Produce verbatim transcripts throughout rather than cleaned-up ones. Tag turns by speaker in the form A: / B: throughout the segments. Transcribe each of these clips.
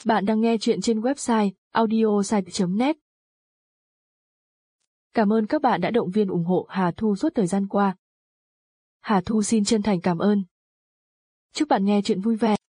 A: Bạn đang nghe chuyện trên website audiosite chấm net. Cảm ơn các bạn đã động viên ủng hộ Hà Thu suốt thời gian qua. Hà Thu xin chân thành cảm ơn. Chúc bạn nghe chuyện vui vẻ.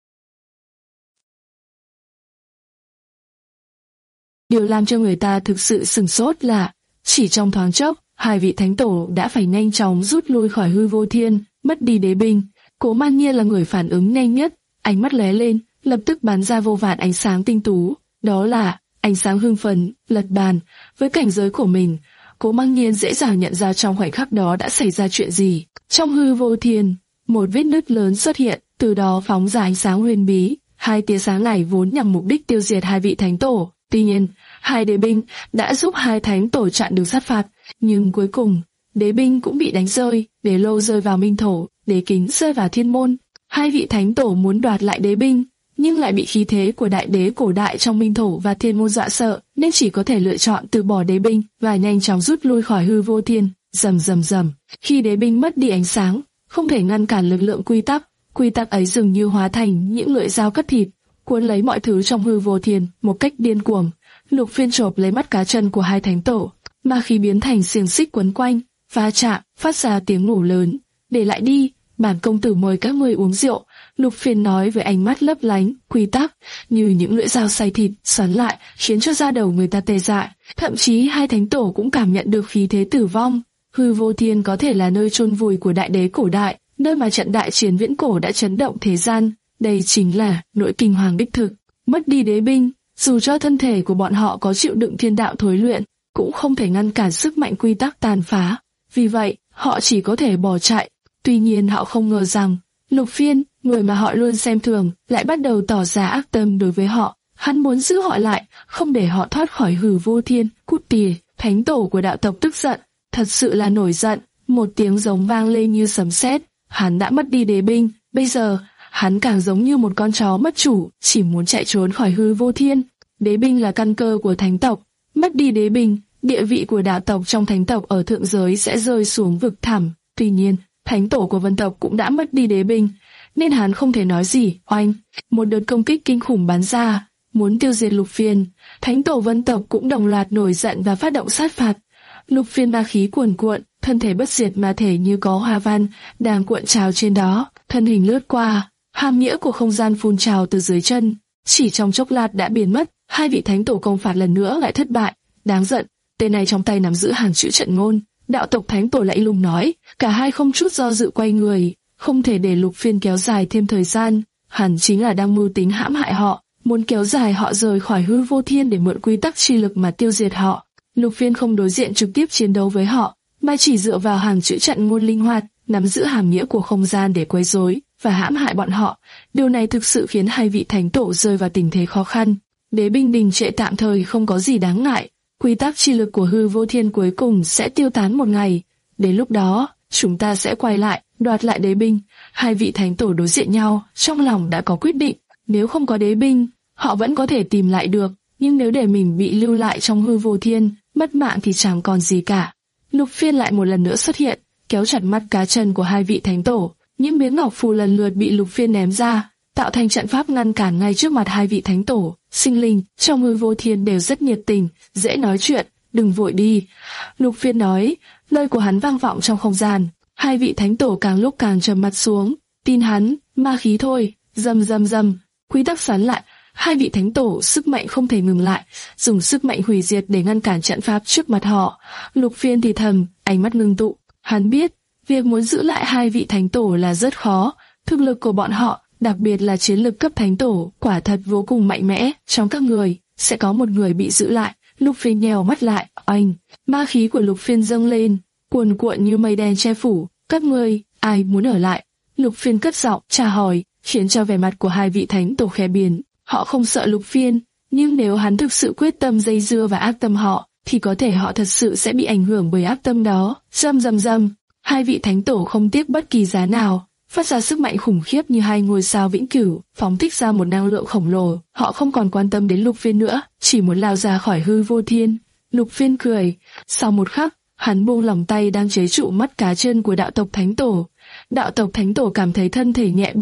A: Điều làm cho người ta thực sự sửng sốt là, chỉ trong thoáng chốc, hai vị thánh tổ đã phải nhanh chóng rút lui khỏi hư vô thiên, mất đi đế binh. Cố Man Nhiên là người phản ứng nhanh nhất, ánh mắt lóe lên, lập tức bắn ra vô vàn ánh sáng tinh tú. Đó là ánh sáng hưng phấn, lật bàn. Với cảnh giới của mình, Cố Man Nhiên dễ dàng nhận ra trong khoảnh khắc đó đã xảy ra chuyện gì. Trong hư vô thiên, một vết nứt lớn xuất hiện, từ đó phóng ra ánh sáng huyền bí. Hai tia sáng này vốn nhằm mục đích tiêu diệt hai vị thánh tổ. Tuy nhiên, hai đế binh đã giúp hai thánh tổ chặn được sát phạt, nhưng cuối cùng, đế binh cũng bị đánh rơi, đế lô rơi vào minh thổ, đế kính rơi vào thiên môn. Hai vị thánh tổ muốn đoạt lại đế binh, nhưng lại bị khí thế của đại đế cổ đại trong minh thổ và thiên môn dọa sợ, nên chỉ có thể lựa chọn từ bỏ đế binh và nhanh chóng rút lui khỏi hư vô thiên. Rầm rầm rầm, khi đế binh mất đi ánh sáng, không thể ngăn cản lực lượng quy tắc, quy tắc ấy dường như hóa thành những lưỡi dao cắt thịt, cuốn lấy mọi thứ trong hư vô thiên một cách điên cuồng. Lục Phiên chộp lấy mắt cá chân của hai thánh tổ, ma khí biến thành xiềng xích quấn quanh, va chạm, phát ra tiếng nổ lớn. Để lại đi, bản công tử mời các ngươi uống rượu. Lục Phiên nói với ánh mắt lấp lánh, quy tắc như những lưỡi dao xay thịt xoắn lại, khiến cho da đầu người ta tê dại. Thậm chí hai thánh tổ cũng cảm nhận được khí thế tử vong. Hư vô thiên có thể là nơi chôn vùi của đại đế cổ đại, nơi mà trận đại chiến viễn cổ đã chấn động thế gian. Đây chính là nỗi kinh hoàng đích thực. Mất đi đế binh, dù cho thân thể của bọn họ có chịu đựng thiên đạo thối luyện, cũng không thể ngăn cản sức mạnh quy tắc tàn phá. Vì vậy, họ chỉ có thể bỏ chạy. Tuy nhiên họ không ngờ rằng, Lục Phiên, người mà họ luôn xem thường, lại bắt đầu tỏ ra ác tâm đối với họ. Hắn muốn giữ họ lại, không để họ thoát khỏi hư vô thiên. Cút tìa, thánh tổ của đạo tộc tức giận, thật sự là nổi giận. Một tiếng giống vang lên như sấm sét. Hắn đã mất đi đế binh, bây giờ hắn càng giống như một con chó mất chủ, chỉ muốn chạy trốn khỏi hư vô thiên. Đế binh là căn cơ của thánh tộc, mất đi đế binh, địa vị của đạo tộc trong thánh tộc ở thượng giới sẽ rơi xuống vực thẳm. Tuy nhiên, thánh tổ của vân tộc cũng đã mất đi đế binh, nên hắn không thể nói gì. Oanh, một đợt công kích kinh khủng bắn ra, muốn tiêu diệt Lục Phiên. Thánh tổ vân tộc cũng đồng loạt nổi giận và phát động sát phạt. Lục Phiên ma khí cuồn cuộn, thân thể bất diệt mà thể như có hoa văn đang cuộn trào trên đó, thân hình lướt qua, hàm nghĩa của không gian phun trào từ dưới chân, chỉ trong chốc lát đã biến mất. Hai vị thánh tổ công phạt lần nữa lại thất bại. Đáng giận, tên này trong tay nắm giữ hàng chữ trận ngôn. Đạo tộc thánh tổ lạnh lùng nói. Cả hai không chút do dự quay người, không thể để Lục Phiên kéo dài thêm thời gian. Hắn chính là đang mưu tính hãm hại họ, muốn kéo dài họ rời khỏi hư vô thiên để mượn quy tắc chi lực mà tiêu diệt họ. Lục Phiên không đối diện trực tiếp chiến đấu với họ, mà chỉ dựa vào hàng chữ trận ngôn linh hoạt, nắm giữ hàm nghĩa của không gian để quấy rối và hãm hại bọn họ. Điều này thực sự khiến hai vị thánh tổ rơi vào tình thế khó khăn. Đế binh đình trệ tạm thời không có gì đáng ngại, quy tắc chi lực của hư vô thiên cuối cùng sẽ tiêu tán một ngày. Đến lúc đó, chúng ta sẽ quay lại, đoạt lại đế binh. Hai vị thánh tổ đối diện nhau, trong lòng đã có quyết định. Nếu không có đế binh, họ vẫn có thể tìm lại được, nhưng nếu để mình bị lưu lại trong hư vô thiên, mất mạng thì chẳng còn gì cả. Lục Phiên lại một lần nữa xuất hiện, kéo chặt mắt cá chân của hai vị thánh tổ. Những miếng ngọc phù lần lượt bị Lục Phiên ném ra, tạo thành trận pháp ngăn cản ngay trước mặt hai vị thánh tổ. Sinh linh trong hư vô thiên đều rất nhiệt tình, dễ nói chuyện. Đừng vội đi, Lục Phiên nói. Lời của hắn vang vọng trong không gian. Hai vị thánh tổ càng lúc càng trầm mặt xuống. Tin hắn, ma khí thôi. Rầm rầm rầm, quy tắc xoắn lại. Hai vị thánh tổ sức mạnh không thể ngừng lại, dùng sức mạnh hủy diệt để ngăn cản trận pháp trước mặt họ. Lục Phiên thì thầm, ánh mắt ngưng tụ. Hắn biết, việc muốn giữ lại hai vị thánh tổ là rất khó. Thực lực của bọn họ, đặc biệt là chiến lực cấp thánh tổ, quả thật vô cùng mạnh mẽ. Trong các người, sẽ có một người bị giữ lại. Lục Phiên nhèo mắt lại, oanh, ma khí của Lục Phiên dâng lên, cuồn cuộn như mây đen che phủ. Các ngươi, ai muốn ở lại? Lục Phiên cất giọng tra hỏi, khiến cho vẻ mặt của hai vị thánh tổ khẽ biến. Họ không sợ Lục Phiên, nhưng nếu hắn thực sự quyết tâm dây dưa và ác tâm họ, thì có thể họ thật sự sẽ bị ảnh hưởng bởi ác tâm đó. Rầm rầm rầm, hai vị thánh tổ không tiếc bất kỳ giá nào, phát ra sức mạnh khủng khiếp như hai ngôi sao vĩnh cửu, phóng thích ra một năng lượng khổng lồ. Họ không còn quan tâm đến Lục Phiên nữa, chỉ muốn lao ra khỏi hư vô thiên. Lục Phiên cười, sau một khắc, hắn buông lỏng tay đang chế trụ mắt cá chân của đạo tộc thánh tổ. Đạo tộc thánh tổ cảm thấy thân thể nhẹ bẫng,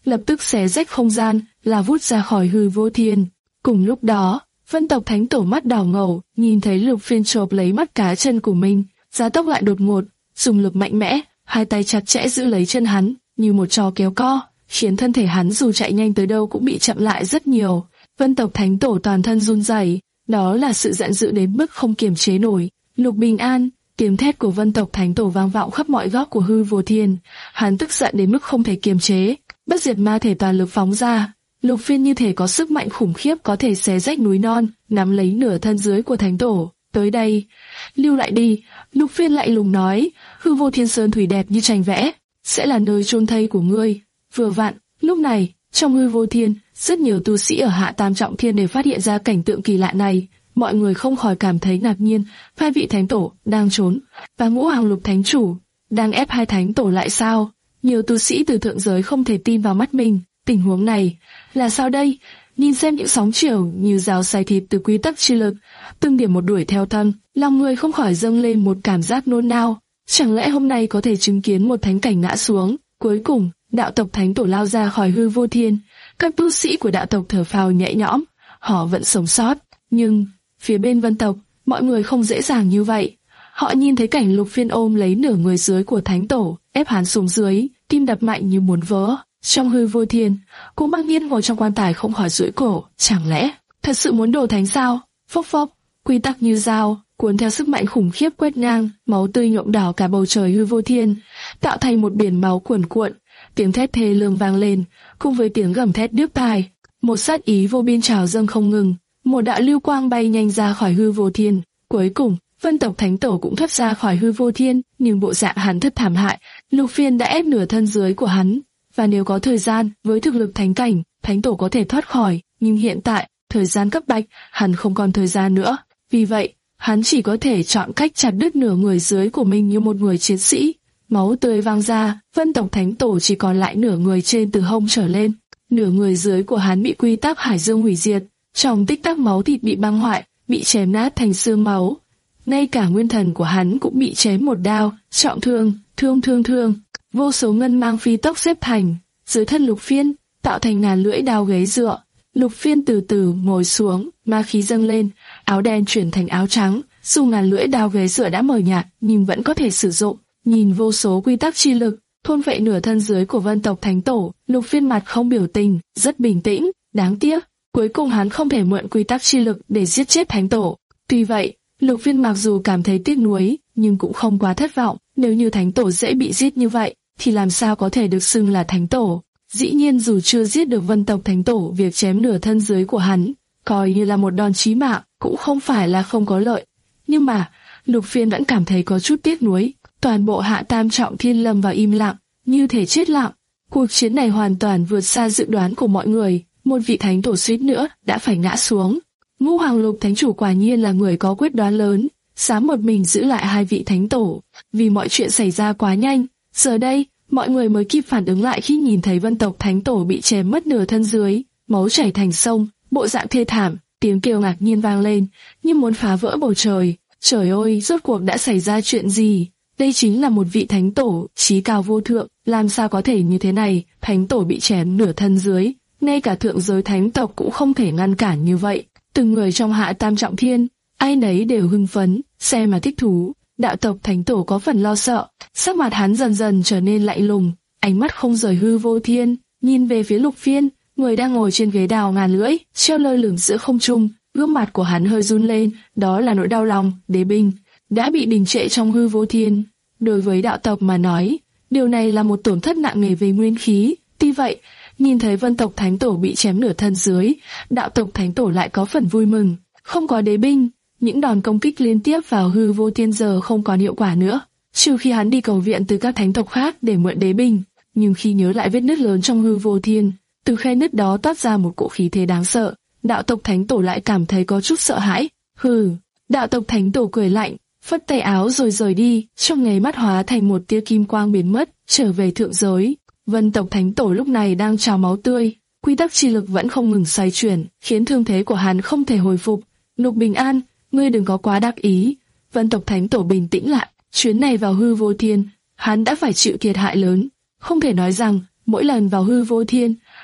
A: lập tức xé rách không gian, là vút ra khỏi hư vô thiên. Cùng lúc đó, Vân tộc thánh tổ mắt đỏ ngầu, nhìn thấy Lục Phiên chộp lấy mắt cá chân của mình, gia tốc lại đột ngột, dùng lực mạnh mẽ, hai tay chặt chẽ giữ lấy chân hắn, như một trò kéo co, khiến thân thể hắn dù chạy nhanh tới đâu cũng bị chậm lại rất nhiều. Vân tộc thánh tổ toàn thân run rẩy, đó là sự giận dữ đến mức không kiềm chế nổi. Lục Bình An, tiếng thét của Vân tộc thánh tổ vang vọng khắp mọi góc của hư vô thiên. Hắn tức giận đến mức không thể kiềm chế, bất diệt ma thể toàn lực phóng ra. Lục Phiên như thể có sức mạnh khủng khiếp có thể xé rách núi non, nắm lấy nửa thân dưới của thánh tổ. Tới đây, lưu lại đi. Lục Phiên lạnh lùng nói, hư vô thiên sơn thủy đẹp như tranh vẽ, sẽ là nơi chôn thây của ngươi. Vừa vặn, lúc này, trong hư vô thiên, rất nhiều tu sĩ ở hạ tam trọng thiên đều phát hiện ra cảnh tượng kỳ lạ này. Mọi người không khỏi cảm thấy ngạc nhiên, hai vị thánh tổ đang trốn, và ngũ hàng lục thánh chủ đang ép hai thánh tổ lại sao? Nhiều tu sĩ từ thượng giới không thể tin vào mắt mình. Tình huống này là sao đây? Nhìn xem những sóng chiều như rào xay thịt từ quy tắc chi lực, từng điểm một đuổi theo thân, lòng người không khỏi dâng lên một cảm giác nôn nao. Chẳng lẽ hôm nay có thể chứng kiến một thánh cảnh ngã xuống? Cuối cùng, đạo tộc thánh tổ lao ra khỏi hư vô thiên. Các tu sĩ của đạo tộc thở phào nhẹ nhõm, họ vẫn sống sót. Nhưng phía bên Vân tộc, mọi người không dễ dàng như vậy. Họ nhìn thấy cảnh Lục Phiên ôm lấy nửa người dưới của thánh tổ, ép hắn xuống dưới, tim đập mạnh như muốn vỡ. Trong hư vô thiên, cô Mạc Nhiên ngồi trong quan tài không khỏi duỗi cổ, chẳng lẽ thật sự muốn đổ thánh sao? Phốc phốc, quy tắc như dao, cuốn theo sức mạnh khủng khiếp quét ngang, máu tươi nhuộm đỏ cả bầu trời hư vô thiên, tạo thành một biển máu cuồn cuộn. Tiếng thét thê lương vang lên, cùng với tiếng gầm thét điếc tai. Một sát ý vô biên trào dâng không ngừng, một đạo lưu quang bay nhanh ra khỏi hư vô thiên. Cuối cùng, Vân tộc thánh tổ cũng thoát ra khỏi hư vô thiên, nhưng bộ dạng hắn thật thảm hại. Lục Phiên đã ép nửa thân dưới của hắn, và nếu có thời gian, với thực lực thánh cảnh, thánh tổ có thể thoát khỏi. Nhưng hiện tại, thời gian cấp bách, hắn không còn thời gian nữa. Vì vậy, hắn chỉ có thể chọn cách chặt đứt nửa người dưới của mình như một người chiến sĩ. Máu tươi vang ra, Vân tộc thánh tổ chỉ còn lại nửa người trên từ hông trở lên. Nửa người dưới của hắn bị quy tắc hải dương hủy diệt, trong tích tắc máu thịt bị băng hoại, bị chém nát thành xương máu. Ngay cả nguyên thần của hắn cũng bị chém một đao, trọng thương, thương thương thương. Vô số ngân mang phi tốc xếp thành dưới thân Lục Phiên, tạo thành ngàn lưỡi đao ghế dựa. Lục Phiên từ từ ngồi xuống, ma khí dâng lên, áo đen chuyển thành áo trắng. Dù ngàn lưỡi đao ghế dựa đã mờ nhạt, nhưng vẫn có thể sử dụng. Nhìn vô số quy tắc chi lực thôn vệ nửa thân dưới của Vân tộc thánh tổ, Lục Phiên mặt không biểu tình, rất bình tĩnh. Đáng tiếc, cuối cùng hắn không thể mượn quy tắc chi lực để giết chết thánh tổ. Tuy vậy, Lục Phiên mặc dù cảm thấy tiếc nuối, nhưng cũng không quá thất vọng. Nếu như thánh tổ dễ bị giết như vậy, thì làm sao có thể được xưng là thánh tổ? Dĩ nhiên dù chưa giết được Vân tộc thánh tổ, việc chém nửa thân dưới của hắn coi như là một đòn chí mạng, cũng không phải là không có lợi. Nhưng mà Lục Phiên vẫn cảm thấy có chút tiếc nuối. Toàn bộ hạ tam trọng thiên lâm vào im lặng, như thể chết lặng. Cuộc chiến này hoàn toàn vượt xa dự đoán của mọi người. Một vị thánh tổ suýt nữa đã phải ngã xuống. Ngũ Hoàng Lục Thánh Chủ quả nhiên là người có quyết đoán lớn, dám một mình giữ lại hai vị thánh tổ. Vì mọi chuyện xảy ra quá nhanh, giờ đây mọi người mới kịp phản ứng lại khi nhìn thấy Vân tộc thánh tổ bị chém mất nửa thân dưới, máu chảy thành sông, bộ dạng thê thảm. Tiếng kêu ngạc nhiên vang lên, như muốn phá vỡ bầu trời. Trời ơi, rốt cuộc đã xảy ra chuyện gì? Đây chính là một vị thánh tổ, chí cao vô thượng, làm sao có thể như thế này? Thánh tổ bị chém nửa thân dưới, ngay cả thượng giới thánh tộc cũng không thể ngăn cản như vậy. Từng người trong hạ tam trọng thiên, ai nấy đều hưng phấn, xem mà thích thú. Đạo tộc thánh tổ có phần lo sợ, sắc mặt hắn dần dần trở nên lạnh lùng, ánh mắt không rời hư vô thiên, nhìn về phía Lục Phiên, người đang ngồi trên ghế đào ngàn lưỡi, treo lơ lửng giữa không trung. Gương mặt của hắn hơi run lên, đó là nỗi đau lòng. Đế binh đã bị đình trệ trong hư vô thiên. Đối với đạo tộc mà nói, điều này là một tổn thất nặng nề về nguyên khí. Tuy vậy, nhìn thấy Vân tộc thánh tổ bị chém nửa thân dưới, đạo tộc thánh tổ lại có phần vui mừng. Không có đế binh, những đòn công kích liên tiếp vào hư vô thiên giờ không còn hiệu quả nữa, trừ khi hắn đi cầu viện từ các thánh tộc khác để mượn đế binh. Nhưng khi nhớ lại vết nứt lớn trong hư vô thiên, từ khe nứt đó toát ra một cỗ khí thế đáng sợ, đạo tộc thánh tổ lại cảm thấy có chút sợ hãi. Hừ, đạo tộc thánh tổ cười lạnh, phất tay áo rồi rời đi, trong nháy mắt hóa thành một tia kim quang biến mất, trở về thượng giới. Vân tộc thánh tổ lúc này đang trào máu tươi, quy tắc chi lực vẫn không ngừng xoay chuyển, khiến thương thế của hắn không thể hồi phục. Lục Bình An, ngươi đừng có quá đắc ý. Vân tộc thánh tổ bình tĩnh lại, chuyến này vào hư vô thiên, hắn đã phải chịu thiệt hại lớn. Không thể nói rằng mỗi lần vào hư vô thiên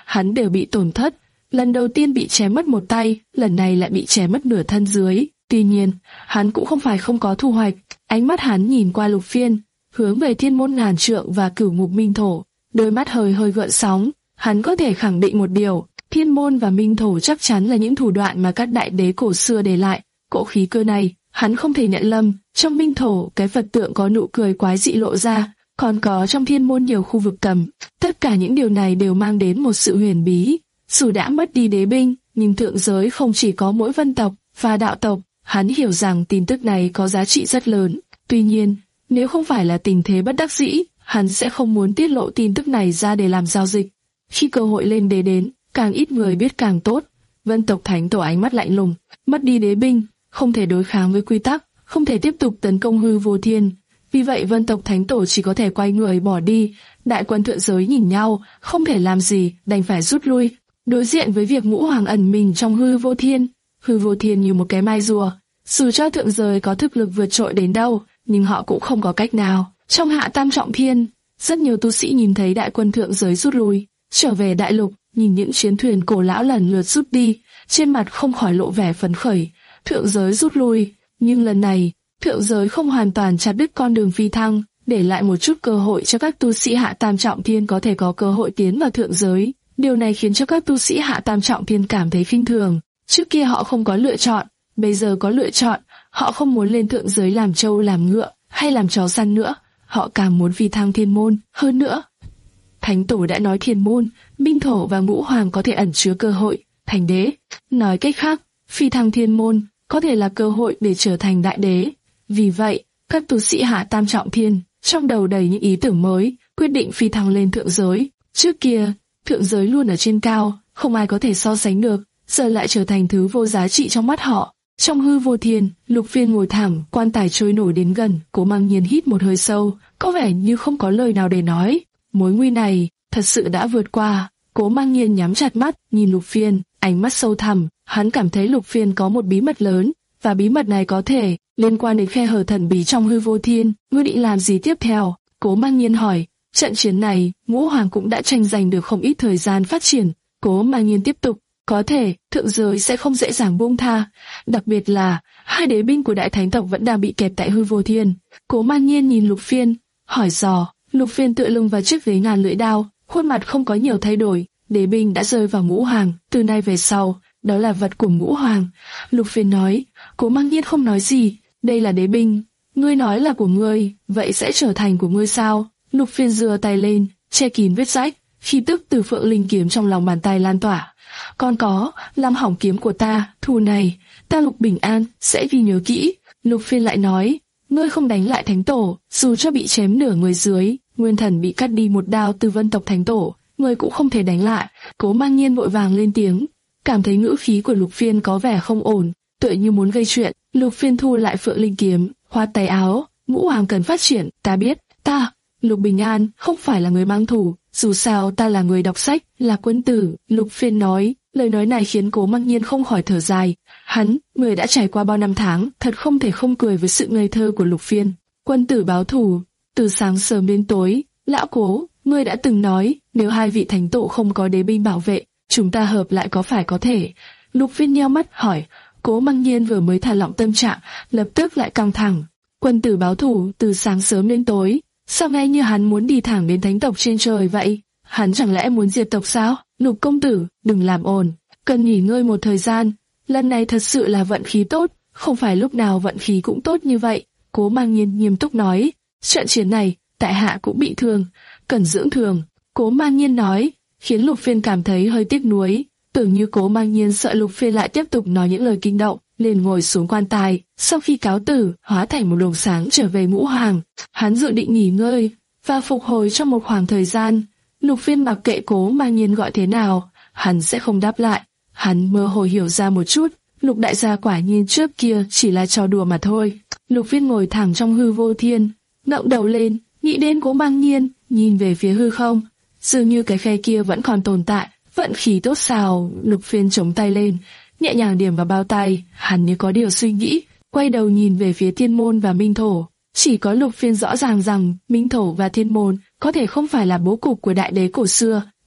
A: hắn đều bị tổn thất. Lần đầu tiên bị chém mất một tay, lần này lại bị chém mất nửa thân dưới. Tuy nhiên, hắn cũng không phải không có thu hoạch. Ánh mắt hắn nhìn qua Lục Phiên, hướng về thiên môn ngàn trượng và cửu ngục minh thổ, đôi mắt hơi hơi gợn sóng. Hắn có thể khẳng định một điều, thiên môn và minh thổ chắc chắn là những thủ đoạn mà các đại đế cổ xưa để lại. Cỗ khí cơ này, hắn không thể nhận lầm. Trong minh thổ, cái Phật tượng có nụ cười quái dị lộ ra, còn có trong thiên môn nhiều khu vực cầm. Tất cả những điều này đều mang đến một sự huyền bí. Dù đã mất đi đế binh, nhưng thượng giới không chỉ có mỗi vân tộc và đạo tộc. Hắn hiểu rằng tin tức này có giá trị rất lớn. Tuy nhiên, nếu không phải là tình thế bất đắc dĩ, hắn sẽ không muốn tiết lộ tin tức này ra để làm giao dịch. Khi cơ hội lên đế đến, càng ít người biết càng tốt. Vân tộc thánh tổ ánh mắt lạnh lùng, mất đi đế binh, không thể đối kháng với quy tắc, không thể tiếp tục tấn công hư vô thiên. Vì vậy vân tộc thánh tổ chỉ có thể quay người bỏ đi. Đại quân thượng giới nhìn nhau, không thể làm gì, đành phải rút lui. Đối diện với việc ngũ hoàng ẩn mình trong hư vô thiên, hư vô thiên như một cái mai rùa. Dù cho thượng giới có thực lực vượt trội đến đâu, nhưng họ cũng không có cách nào. Trong hạ tam trọng thiên, rất nhiều tu sĩ nhìn thấy đại quân thượng giới rút lui, trở về đại lục, nhìn những chiến thuyền cổ lão lần lượt rút đi, trên mặt không khỏi lộ vẻ phấn khởi. Thượng giới rút lui, nhưng lần này, thượng giới không hoàn toàn chặt đứt con đường phi thăng, để lại một chút cơ hội cho các tu sĩ hạ tam trọng thiên có thể có cơ hội tiến vào thượng giới. Điều này khiến cho các tu sĩ hạ tam trọng thiên cảm thấy khinh thường. Trước kia họ không có lựa chọn, bây giờ có lựa chọn. Họ không muốn lên thượng giới làm trâu làm ngựa hay làm chó săn nữa, họ càng muốn phi thăng thiên môn. Hơn nữa, thánh tổ đã nói thiên môn, minh thổ và ngũ hoàng có thể ẩn chứa cơ hội thành đế. Nói cách khác, phi thăng thiên môn có thể là cơ hội để trở thành đại đế. Vì vậy, các tu sĩ hạ tam trọng thiên trong đầu đầy những ý tưởng mới, quyết định phi thăng lên thượng giới. Trước kia, thượng giới luôn ở trên cao, không ai có thể so sánh được, giờ lại trở thành thứ vô giá trị trong mắt họ. Trong hư vô thiên, Lục Phiên ngồi thẳng, quan tài trôi nổi đến gần, Cố Mang Nhiên hít một hơi sâu, có vẻ như không có lời nào để nói. Mối nguy này thật sự đã vượt qua. Cố Mang Nhiên nhắm chặt mắt, nhìn Lục Phiên, ánh mắt sâu thẳm. Hắn cảm thấy Lục Phiên có một bí mật lớn, và bí mật này có thể liên quan đến khe hở thần bí trong hư vô thiên. Ngươi định làm gì tiếp theo? Cố Mang Nhiên hỏi. Trận chiến này, ngũ hoàng cũng đã tranh giành được không ít thời gian phát triển. Cố Mang Nhiên tiếp tục. Có thể, thượng giới sẽ không dễ dàng buông tha, đặc biệt là hai đế binh của đại thánh tộc vẫn đang bị kẹp tại hư vô thiên. Cố Mang Nhiên nhìn Lục Phiên, hỏi dò. Lục Phiên tựa lưng vào chiếc ghế ngàn lưỡi đao, khuôn mặt không có nhiều thay đổi. Đế binh đã rơi vào ngũ hoàng, từ nay về sau, đó là vật của ngũ hoàng. Lục Phiên nói. Cố Mang Nhiên không nói gì. Đây là đế binh, ngươi nói là của ngươi, vậy sẽ trở thành của ngươi sao? Lục Phiên giơ tay lên, che kín vết rách, khí tức từ Phượng Linh kiếm trong lòng bàn tay lan tỏa. Còn có, làm hỏng kiếm của ta, thù này, ta Lục Bình An sẽ ghi nhớ kỹ. Lục Phiên lại nói, ngươi không đánh lại thánh tổ, dù cho bị chém nửa người dưới, nguyên thần bị cắt đi một đao từ vân tộc thánh tổ, ngươi cũng không thể đánh lại. Cố Mang Nhiên vội vàng lên tiếng, cảm thấy ngữ khí của Lục Phiên có vẻ không ổn, tựa như muốn gây chuyện. Lục Phiên thu lại Phượng Linh kiếm, khoát tay áo, ngũ hoàng cần phát triển, ta biết, ta, Lục Bình An, không phải là người mang thủ. Dù sao ta là người đọc sách, là quân tử, Lục Phiên nói. Lời nói này khiến Cố Mang Nhiên không khỏi thở dài. Hắn, người đã trải qua bao năm tháng, thật không thể không cười với sự ngây thơ của Lục Phiên. Quân tử báo thù, từ sáng sớm đến tối. Lão Cố, ngươi đã từng nói, nếu hai vị thánh tổ không có đế binh bảo vệ, chúng ta hợp lại có phải có thể? Lục Phiên nheo mắt hỏi. Cố Mang Nhiên vừa mới thả lỏng tâm trạng, lập tức lại căng thẳng. Quân tử báo thù, từ sáng sớm đến tối. Sao nghe như hắn muốn đi thẳng đến thánh tộc trên trời vậy? Hắn chẳng lẽ muốn diệt tộc sao? Lục công tử, đừng làm ồn, cần nghỉ ngơi một thời gian. Lần này thật sự là vận khí tốt, không phải lúc nào vận khí cũng tốt như vậy. Cố Mang Nhiên nghiêm túc nói, trận chiến này, tại hạ cũng bị thương, cần dưỡng thương. Cố Mang Nhiên nói, khiến Lục Phiên cảm thấy hơi tiếc nuối. Tưởng như Cố Mang Nhiên sợ Lục Phiên lại tiếp tục nói những lời kinh động, liền ngồi xuống quan tài. Sau khi cáo tử, hóa thành một luồng sáng trở về ngũ hoàng. Hắn dự định nghỉ ngơi và phục hồi trong một khoảng thời gian. Lục Phiên mặc kệ Cố Mang Nhiên gọi thế nào, hắn sẽ không đáp lại. Hắn mơ hồ hiểu ra một chút, Lục đại gia quả nhiên trước kia chỉ là trò đùa mà thôi. Lục Phiên ngồi thẳng trong hư vô thiên, ngẩng đầu lên, nghĩ đến Cố Mang Nhiên, nhìn về phía hư không, dường như cái khe kia vẫn còn tồn tại. Vận khí tốt sao? Lục Phiên chống tay lên, nhẹ nhàng điểm vào bao tay. Hắn như có điều suy nghĩ, quay đầu nhìn về phía thiên môn và minh thổ. Chỉ có Lục Phiên rõ ràng rằng minh thổ và thiên môn có thể không phải là bố cục của đại đế cổ xưa.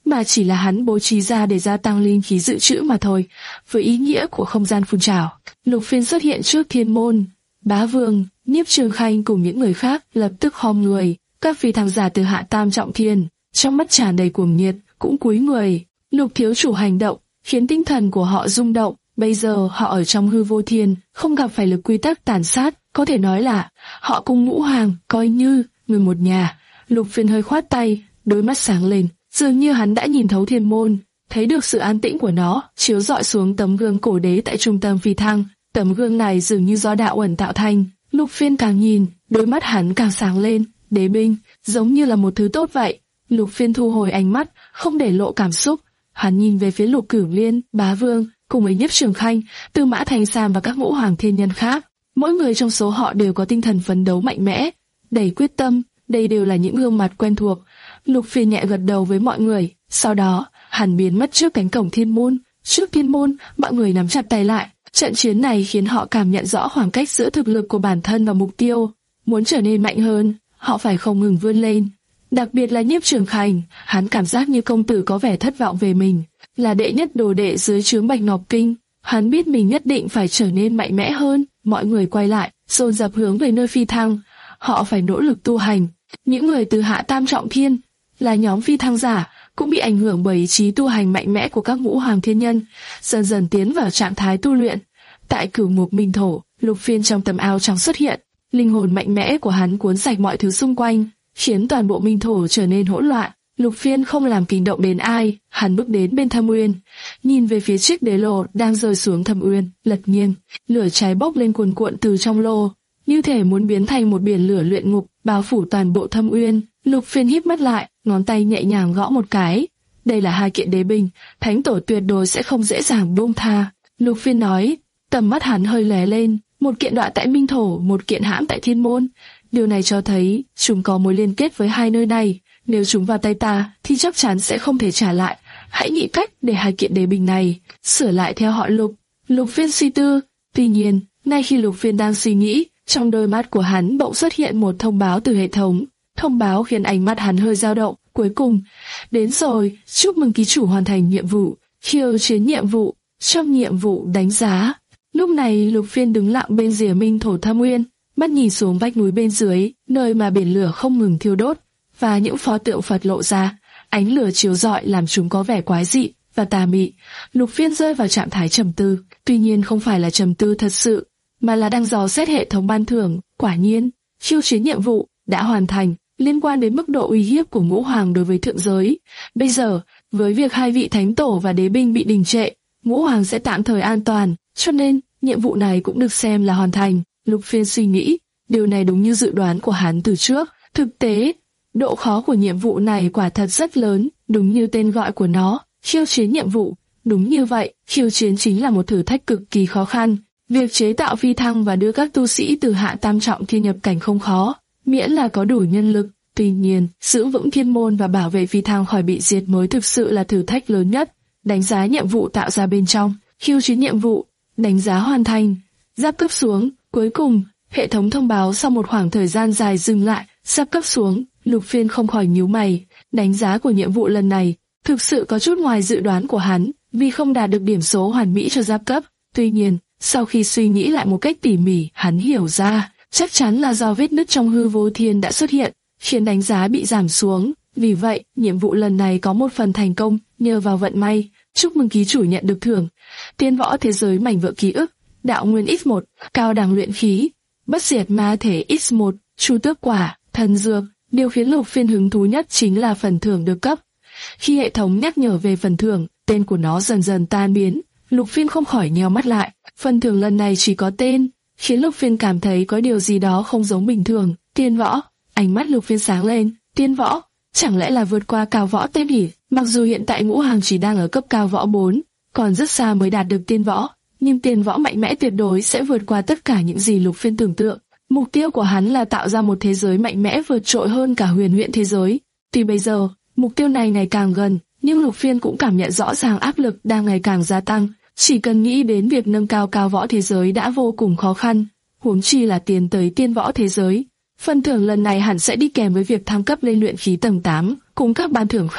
A: mà chỉ là hắn bố trí ra để gia tăng linh khí dự trữ mà thôi, với ý nghĩa của không gian phun trào. Lục Phiên xuất hiện trước Thiên Môn, Bá Vương, Nhiếp Trường Khanh cùng những người khác lập tức khom người. Các phi thăng giả từ Hạ Tam Trọng Thiên, trong mắt tràn đầy cuồng nhiệt, cũng cúi người. Lục thiếu chủ hành động khiến tinh thần của họ rung động. Bây giờ họ ở trong hư vô thiên, không gặp phải lực quy tắc tàn sát, có thể nói là họ cùng Ngũ Hoàng coi như người một nhà. Lục Phiên hơi khoát tay, đôi mắt sáng lên, dường như hắn đã nhìn thấu thiên môn, thấy được sự an tĩnh của nó, chiếu rọi xuống tấm gương cổ đế tại trung tâm phi thăng. Tấm gương này dường như do đạo ẩn tạo thành. Lục Phiên càng nhìn, đôi mắt hắn càng sáng lên. Đế binh giống như là một thứ tốt vậy. Lục Phiên thu hồi ánh mắt, không để lộ cảm xúc. Hắn nhìn về phía Lục Cửu Liên, Bá Vương, cùng với Nhiếp Trường Khanh, Tư Mã Thành Sam và các ngũ hoàng thiên nhân khác. Mỗi người trong số họ đều có tinh thần phấn đấu mạnh mẽ, đầy quyết tâm. Đây đều là những gương mặt quen thuộc. Lục Phiên nhẹ gật đầu với mọi người, sau đó hắn biến mất trước cánh cổng thiên môn. Trước thiên môn, mọi người nắm chặt tay lại. Trận chiến này khiến họ cảm nhận rõ khoảng cách giữa thực lực của bản thân và mục tiêu. Muốn trở nên mạnh hơn, họ phải không ngừng vươn lên. Đặc biệt là Nhiếp Trường Khanh, hắn cảm giác như công tử có vẻ thất vọng về mình, là đệ nhất đồ đệ dưới trướng Bạch Ngọc Kinh. Hắn biết mình nhất định phải trở nên mạnh mẽ hơn. Mọi người quay lại, dồn dập hướng về nơi phi thăng. Họ phải nỗ lực tu hành. Những người từ Hạ Tam Trọng Thiên, là nhóm phi thăng giả, cũng bị ảnh hưởng bởi ý chí tu hành mạnh mẽ của các ngũ hoàng thiên nhân, dần dần tiến vào trạng thái tu luyện. Tại Cửu Ngục Minh Thổ, Lục Phiên trong tầm ao trắng xuất hiện, linh hồn mạnh mẽ của hắn cuốn sạch mọi thứ xung quanh, khiến toàn bộ Minh Thổ trở nên hỗn loạn. Lục Phiên không làm kinh động đến ai, hắn bước đến bên Thâm Uyên, nhìn về phía chiếc đế lô đang rơi xuống Thâm Uyên, lật nghiêng, lửa cháy bốc lên cuồn cuộn từ trong lô, như thể muốn biến thành một biển lửa luyện ngục, bao phủ toàn bộ Thâm Uyên. Lục Phiên híp mắt lại, ngón tay nhẹ nhàng gõ một cái. Đây là hai kiện đế binh, thánh tổ tuyệt đối sẽ không dễ dàng buông tha. Lục Phiên nói, tầm mắt hắn hơi lóe lên, một kiện đọa tại Minh Thổ, một kiện hãm tại Thiên Môn. Điều này cho thấy chúng có mối liên kết với hai nơi này. Nếu chúng vào tay ta, thì chắc chắn sẽ không thể trả lại. Hãy nghĩ cách để hai kiện đế binh này sửa lại theo họ Lục. Lục Phiên suy tư. Tuy nhiên, ngay khi Lục Phiên đang suy nghĩ, trong đôi mắt của hắn bỗng xuất hiện một thông báo từ hệ thống. Thông báo khiến ánh mắt hắn hơi dao động. Cuối cùng, đến rồi, chúc mừng ký chủ hoàn thành nhiệm vụ, khiêu chiến nhiệm vụ, trong nhiệm vụ đánh giá. Lúc này Lục Phiên đứng lặng bên rìa Minh Thổ Thâm Uyên, mắt nhìn xuống vách núi bên dưới, nơi mà biển lửa không ngừng thiêu đốt, và những pho tượng Phật lộ ra, ánh lửa chiếu rọi làm chúng có vẻ quái dị và tà mị. Lục Phiên rơi vào trạng thái trầm tư, tuy nhiên không phải là trầm tư thật sự, mà là đang dò xét hệ thống ban thưởng. Quả nhiên, khiêu chiến nhiệm vụ đã hoàn thành, liên quan đến mức độ uy hiếp của ngũ hoàng đối với thượng giới. Bây giờ, với việc hai vị thánh tổ và đế binh bị đình trệ, ngũ hoàng sẽ tạm thời an toàn, cho nên nhiệm vụ này cũng được xem là hoàn thành. Lục Phiên suy nghĩ, điều này đúng như dự đoán của hắn từ trước. Thực tế, độ khó của nhiệm vụ này quả thật rất lớn, đúng như tên gọi của nó, khiêu chiến nhiệm vụ. Đúng như vậy, khiêu chiến chính là một thử thách cực kỳ khó khăn. Việc chế tạo phi thăng và đưa các tu sĩ từ Hạ Tam Trọng Thiên nhập cảnh không khó, miễn là có đủ nhân lực. Tuy nhiên, giữ vững thiên môn và bảo vệ phi thăng khỏi bị diệt mới thực sự là thử thách lớn nhất. Đánh giá nhiệm vụ tạo ra bên trong, khiêu chiến nhiệm vụ, đánh giá hoàn thành, giáp cấp xuống. Cuối cùng, hệ thống thông báo sau một khoảng thời gian dài dừng lại, giáp cấp xuống. Lục Phiên không khỏi nhíu mày, đánh giá của nhiệm vụ lần này thực sự có chút ngoài dự đoán của hắn, vì không đạt được điểm số hoàn mỹ cho giáp cấp. Tuy nhiên, sau khi suy nghĩ lại một cách tỉ mỉ, hắn hiểu ra, chắc chắn là do vết nứt trong hư vô thiên đã xuất hiện, khiến đánh giá bị giảm xuống. Vì vậy, nhiệm vụ lần này có một phần thành công nhờ vào vận may. Chúc mừng ký chủ nhận được thưởng: Tiên võ thế giới mảnh vỡ ký ức, đạo nguyên ích một, cao đẳng luyện khí, bất diệt ma thể ích một, chu tước quả, thần dược. Điều khiến Lục Phiên hứng thú nhất chính là phần thưởng được cấp. Khi hệ thống nhắc nhở về phần thưởng, tên của nó dần dần tan biến. Lục Phiên không khỏi nheo mắt lại. Phần thưởng lần này chỉ có tên, khiến Lục Phiên cảm thấy có điều gì đó không giống bình thường. Tiên võ. Ánh mắt Lục Phiên sáng lên. Tiên võ, chẳng lẽ là vượt qua cao võ tên nhỉ? Mặc dù hiện tại ngũ hàng chỉ đang ở cấp cao võ bốn, còn rất xa mới đạt được tiên võ, nhưng tiên võ mạnh mẽ tuyệt đối sẽ vượt qua tất cả những gì Lục Phiên tưởng tượng. Mục tiêu của hắn là tạo ra một thế giới mạnh mẽ vượt trội hơn cả huyền huyễn thế giới. Tuy bây giờ, mục tiêu này ngày càng gần, nhưng Lục Phiên cũng cảm nhận rõ ràng áp lực đang ngày càng gia tăng. Chỉ cần nghĩ đến việc nâng cao cao võ thế giới đã vô cùng khó khăn, huống chi là tiến tới tiên võ thế giới. Phần thưởng lần này hẳn sẽ đi kèm với việc thăng cấp lên luyện khí tầng tám, cùng các ban thưởng khác.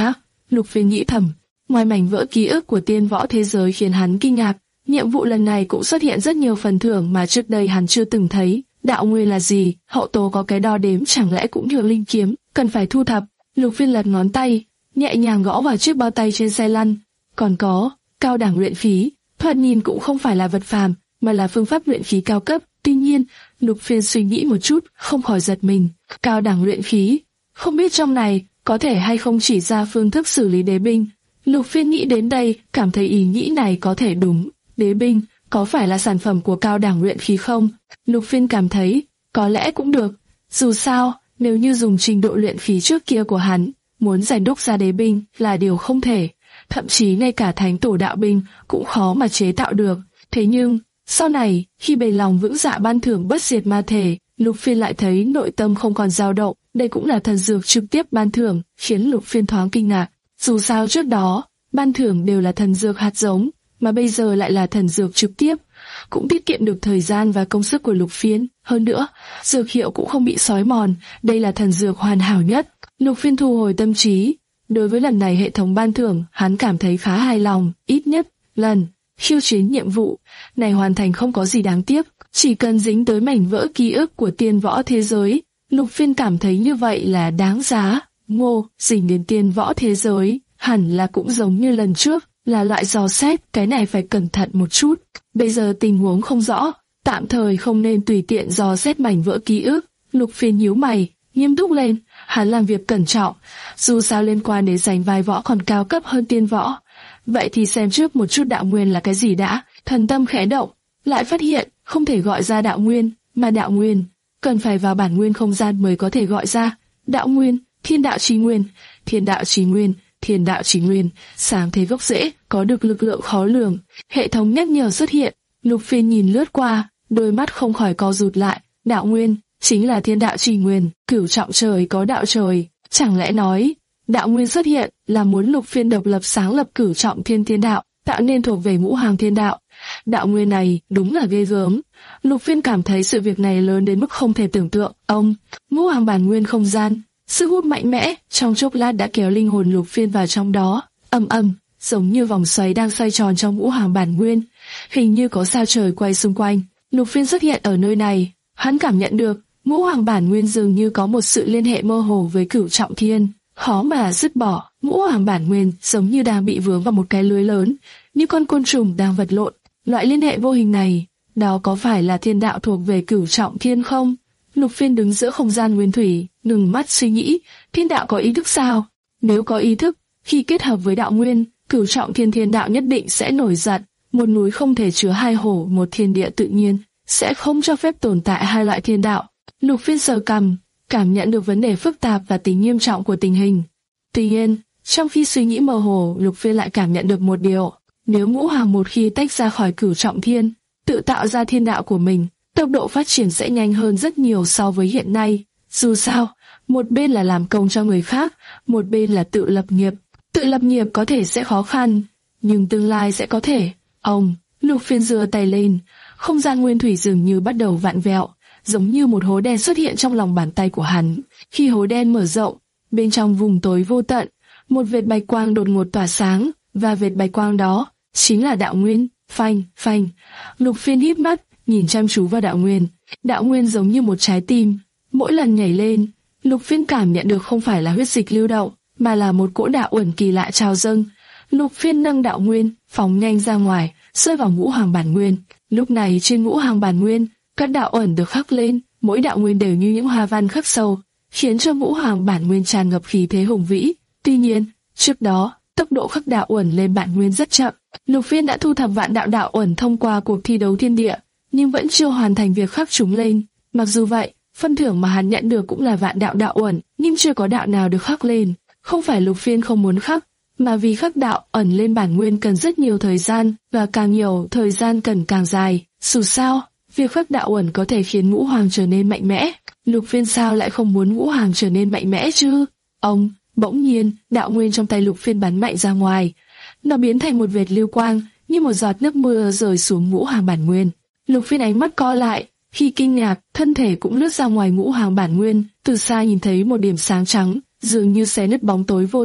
A: Lục Phiên nghĩ thầm. Ngoài mảnh vỡ ký ức của tiên võ thế giới khiến hắn kinh ngạc, nhiệm vụ lần này cũng xuất hiện rất nhiều phần thưởng mà trước đây hắn chưa từng thấy. Đạo nguyên là gì? Hậu tố có cái đo đếm, chẳng lẽ cũng như linh kiếm, cần phải thu thập. Lục Phiên lật ngón tay, nhẹ nhàng gõ vào chiếc bao tay trên xe lăn. Còn có cao đẳng luyện khí, thoạt nhìn cũng không phải là vật phàm, mà là phương pháp luyện khí cao cấp. Tuy nhiên, Lục Phiên suy nghĩ một chút, không khỏi giật mình. Cao đẳng luyện khí, không biết trong này có thể hay không chỉ ra phương thức xử lý đế binh. Lục Phiên nghĩ đến đây, cảm thấy ý nghĩ này có thể đúng. Đế binh có phải là sản phẩm của cao đẳng luyện khí không? Lục Phiên cảm thấy có lẽ cũng được. Dù sao, nếu như dùng trình độ luyện khí trước kia của hắn, muốn rèn đúc ra đế binh là điều không thể. Thậm chí ngay cả thánh tổ đạo binh cũng khó mà chế tạo được. Thế nhưng sau này, khi bề lòng vững dạ ban thưởng bất diệt ma thể, Lục Phiên lại thấy nội tâm không còn dao động. Đây cũng là thần dược trực tiếp ban thưởng, khiến Lục Phiên thoáng kinh ngạc. Dù sao trước đó, ban thưởng đều là thần dược hạt giống, mà bây giờ lại là thần dược trực tiếp, cũng tiết kiệm được thời gian và công sức của Lục Phiên. Hơn nữa, dược hiệu cũng không bị xói mòn, đây là thần dược hoàn hảo nhất. Lục Phiên thu hồi tâm trí. Đối với lần này hệ thống ban thưởng, hắn cảm thấy khá hài lòng, ít nhất lần khiêu chiến nhiệm vụ này hoàn thành không có gì đáng tiếc, chỉ cần dính tới mảnh vỡ ký ức của tiên võ thế giới. Lục Phiên cảm thấy như vậy là đáng giá. Ngô, dính đến tiên võ thế giới, hẳn là cũng giống như lần trước, là loại dò xét, cái này phải cẩn thận một chút. Bây giờ tình huống không rõ, tạm thời không nên tùy tiện dò xét mảnh vỡ ký ức. Lục Phiên nhíu mày, nghiêm túc lên, hắn làm việc cẩn trọng, dù sao liên quan đến giành vai võ còn cao cấp hơn tiên võ. Vậy thì xem trước một chút đạo nguyên là cái gì đã. Thần tâm khẽ động, lại phát hiện không thể gọi ra đạo nguyên, mà đạo nguyên cần phải vào bản nguyên không gian mới có thể gọi ra. Đạo nguyên, thiên đạo chí nguyên, thiên đạo chí nguyên, thiên đạo chí nguyên, sáng thế gốc rễ, có được lực lượng khó lường. Hệ thống nhắc nhở xuất hiện, Lục Phiên nhìn lướt qua, đôi mắt không khỏi co rụt lại. Đạo nguyên chính là thiên đạo chí nguyên, cửu trọng trời có đạo trời, chẳng lẽ nói đạo nguyên xuất hiện là muốn Lục Phiên độc lập sáng lập cửu trọng thiên thiên đạo, tạo nên thuộc về ngũ hàng thiên đạo. Đạo nguyên này đúng là ghê gớm. Lục Phiên cảm thấy sự việc này lớn đến mức không thể tưởng tượng. Ông, ngũ hàng bản nguyên không gian, sức hút mạnh mẽ, trong chốc lát đã kéo linh hồn Lục Phiên vào trong đó. Ầm ầm, giống như vòng xoáy đang xoay tròn trong ngũ hàng bản nguyên, hình như có sao trời quay xung quanh. Lục Phiên xuất hiện ở nơi này, hắn cảm nhận được ngũ hàng bản nguyên dường như có một sự liên hệ mơ hồ với cửu trọng thiên, khó mà dứt bỏ. Ngũ hàng bản nguyên giống như đang bị vướng vào một cái lưới lớn, như con côn trùng đang vật lộn. Loại liên hệ vô hình này, đó có phải là thiên đạo thuộc về cửu trọng thiên không? Lục Phiên đứng giữa không gian nguyên thủy, ngừng mắt suy nghĩ, thiên đạo có ý thức sao? Nếu có ý thức, khi kết hợp với đạo nguyên, cửu trọng thiên thiên đạo nhất định sẽ nổi giận. Một núi không thể chứa hai hổ, một thiên địa tự nhiên sẽ không cho phép tồn tại hai loại thiên đạo. Lục Phiên sờ cằm, cảm nhận được vấn đề phức tạp và tính nghiêm trọng của tình hình. Tuy nhiên, trong khi suy nghĩ mơ hồ, Lục Phiên lại cảm nhận được một điều: nếu ngũ hàng một khi tách ra khỏi cửu trọng thiên, tự tạo ra thiên đạo của mình, tốc độ phát triển sẽ nhanh hơn rất nhiều so với hiện nay. Dù sao, một bên là làm công cho người khác, một bên là tự lập nghiệp. Tự lập nghiệp có thể sẽ khó khăn, nhưng tương lai sẽ có thể. Ông, Lục Phiên giơ tay lên, không gian nguyên thủy dường như bắt đầu vặn vẹo, giống như một hố đen xuất hiện trong lòng bàn tay của hắn. Khi hố đen mở rộng, bên trong vùng tối vô tận, một vệt bạch quang đột ngột tỏa sáng, và vệt bạch quang đó chính là đạo nguyên. Phanh, phanh. Lục Phiên híp mắt, nhìn chăm chú vào đạo nguyên. Đạo nguyên giống như một trái tim, mỗi lần nhảy lên, Lục Phiên cảm nhận được không phải là huyết dịch lưu động, mà là một cỗ đạo uẩn kỳ lạ trào dâng. Lục Phiên nâng đạo nguyên, phóng nhanh ra ngoài, rơi vào ngũ hàng bản nguyên. Lúc này trên ngũ hàng bản nguyên, các đạo uẩn được khắc lên, mỗi đạo nguyên đều như những hoa văn khắc sâu, khiến cho ngũ hàng bản nguyên tràn ngập khí thế hùng vĩ. Tuy nhiên, trước đó, tốc độ khắc đạo uẩn lên bản nguyên rất chậm. Lục Phiên đã thu thập vạn đạo đạo uẩn thông qua cuộc thi đấu thiên địa, nhưng vẫn chưa hoàn thành việc khắc chúng lên. Mặc dù vậy, phân thưởng mà hắn nhận được cũng là vạn đạo đạo uẩn, nhưng chưa có đạo nào được khắc lên. Không phải Lục Phiên không muốn khắc, mà vì khắc đạo ẩn lên bản nguyên cần rất nhiều thời gian, và càng nhiều thời gian cần càng dài. Dù sao, việc khắc đạo uẩn có thể khiến ngũ hoàng trở nên mạnh mẽ. Lục Phiên sao lại không muốn ngũ hoàng trở nên mạnh mẽ chứ? Ông, bỗng nhiên, đạo nguyên trong tay Lục Phiên bắn mạnh ra ngoài. Nó biến thành một vệt lưu quang, như một giọt nước mưa rơi xuống ngũ hàng bản nguyên. Lục Phiên ánh mắt co lại, khi kinh ngạc, thân thể cũng lướt ra ngoài ngũ hàng bản nguyên. Từ xa nhìn thấy một điểm sáng trắng, dường như xé nứt bóng tối vô tận,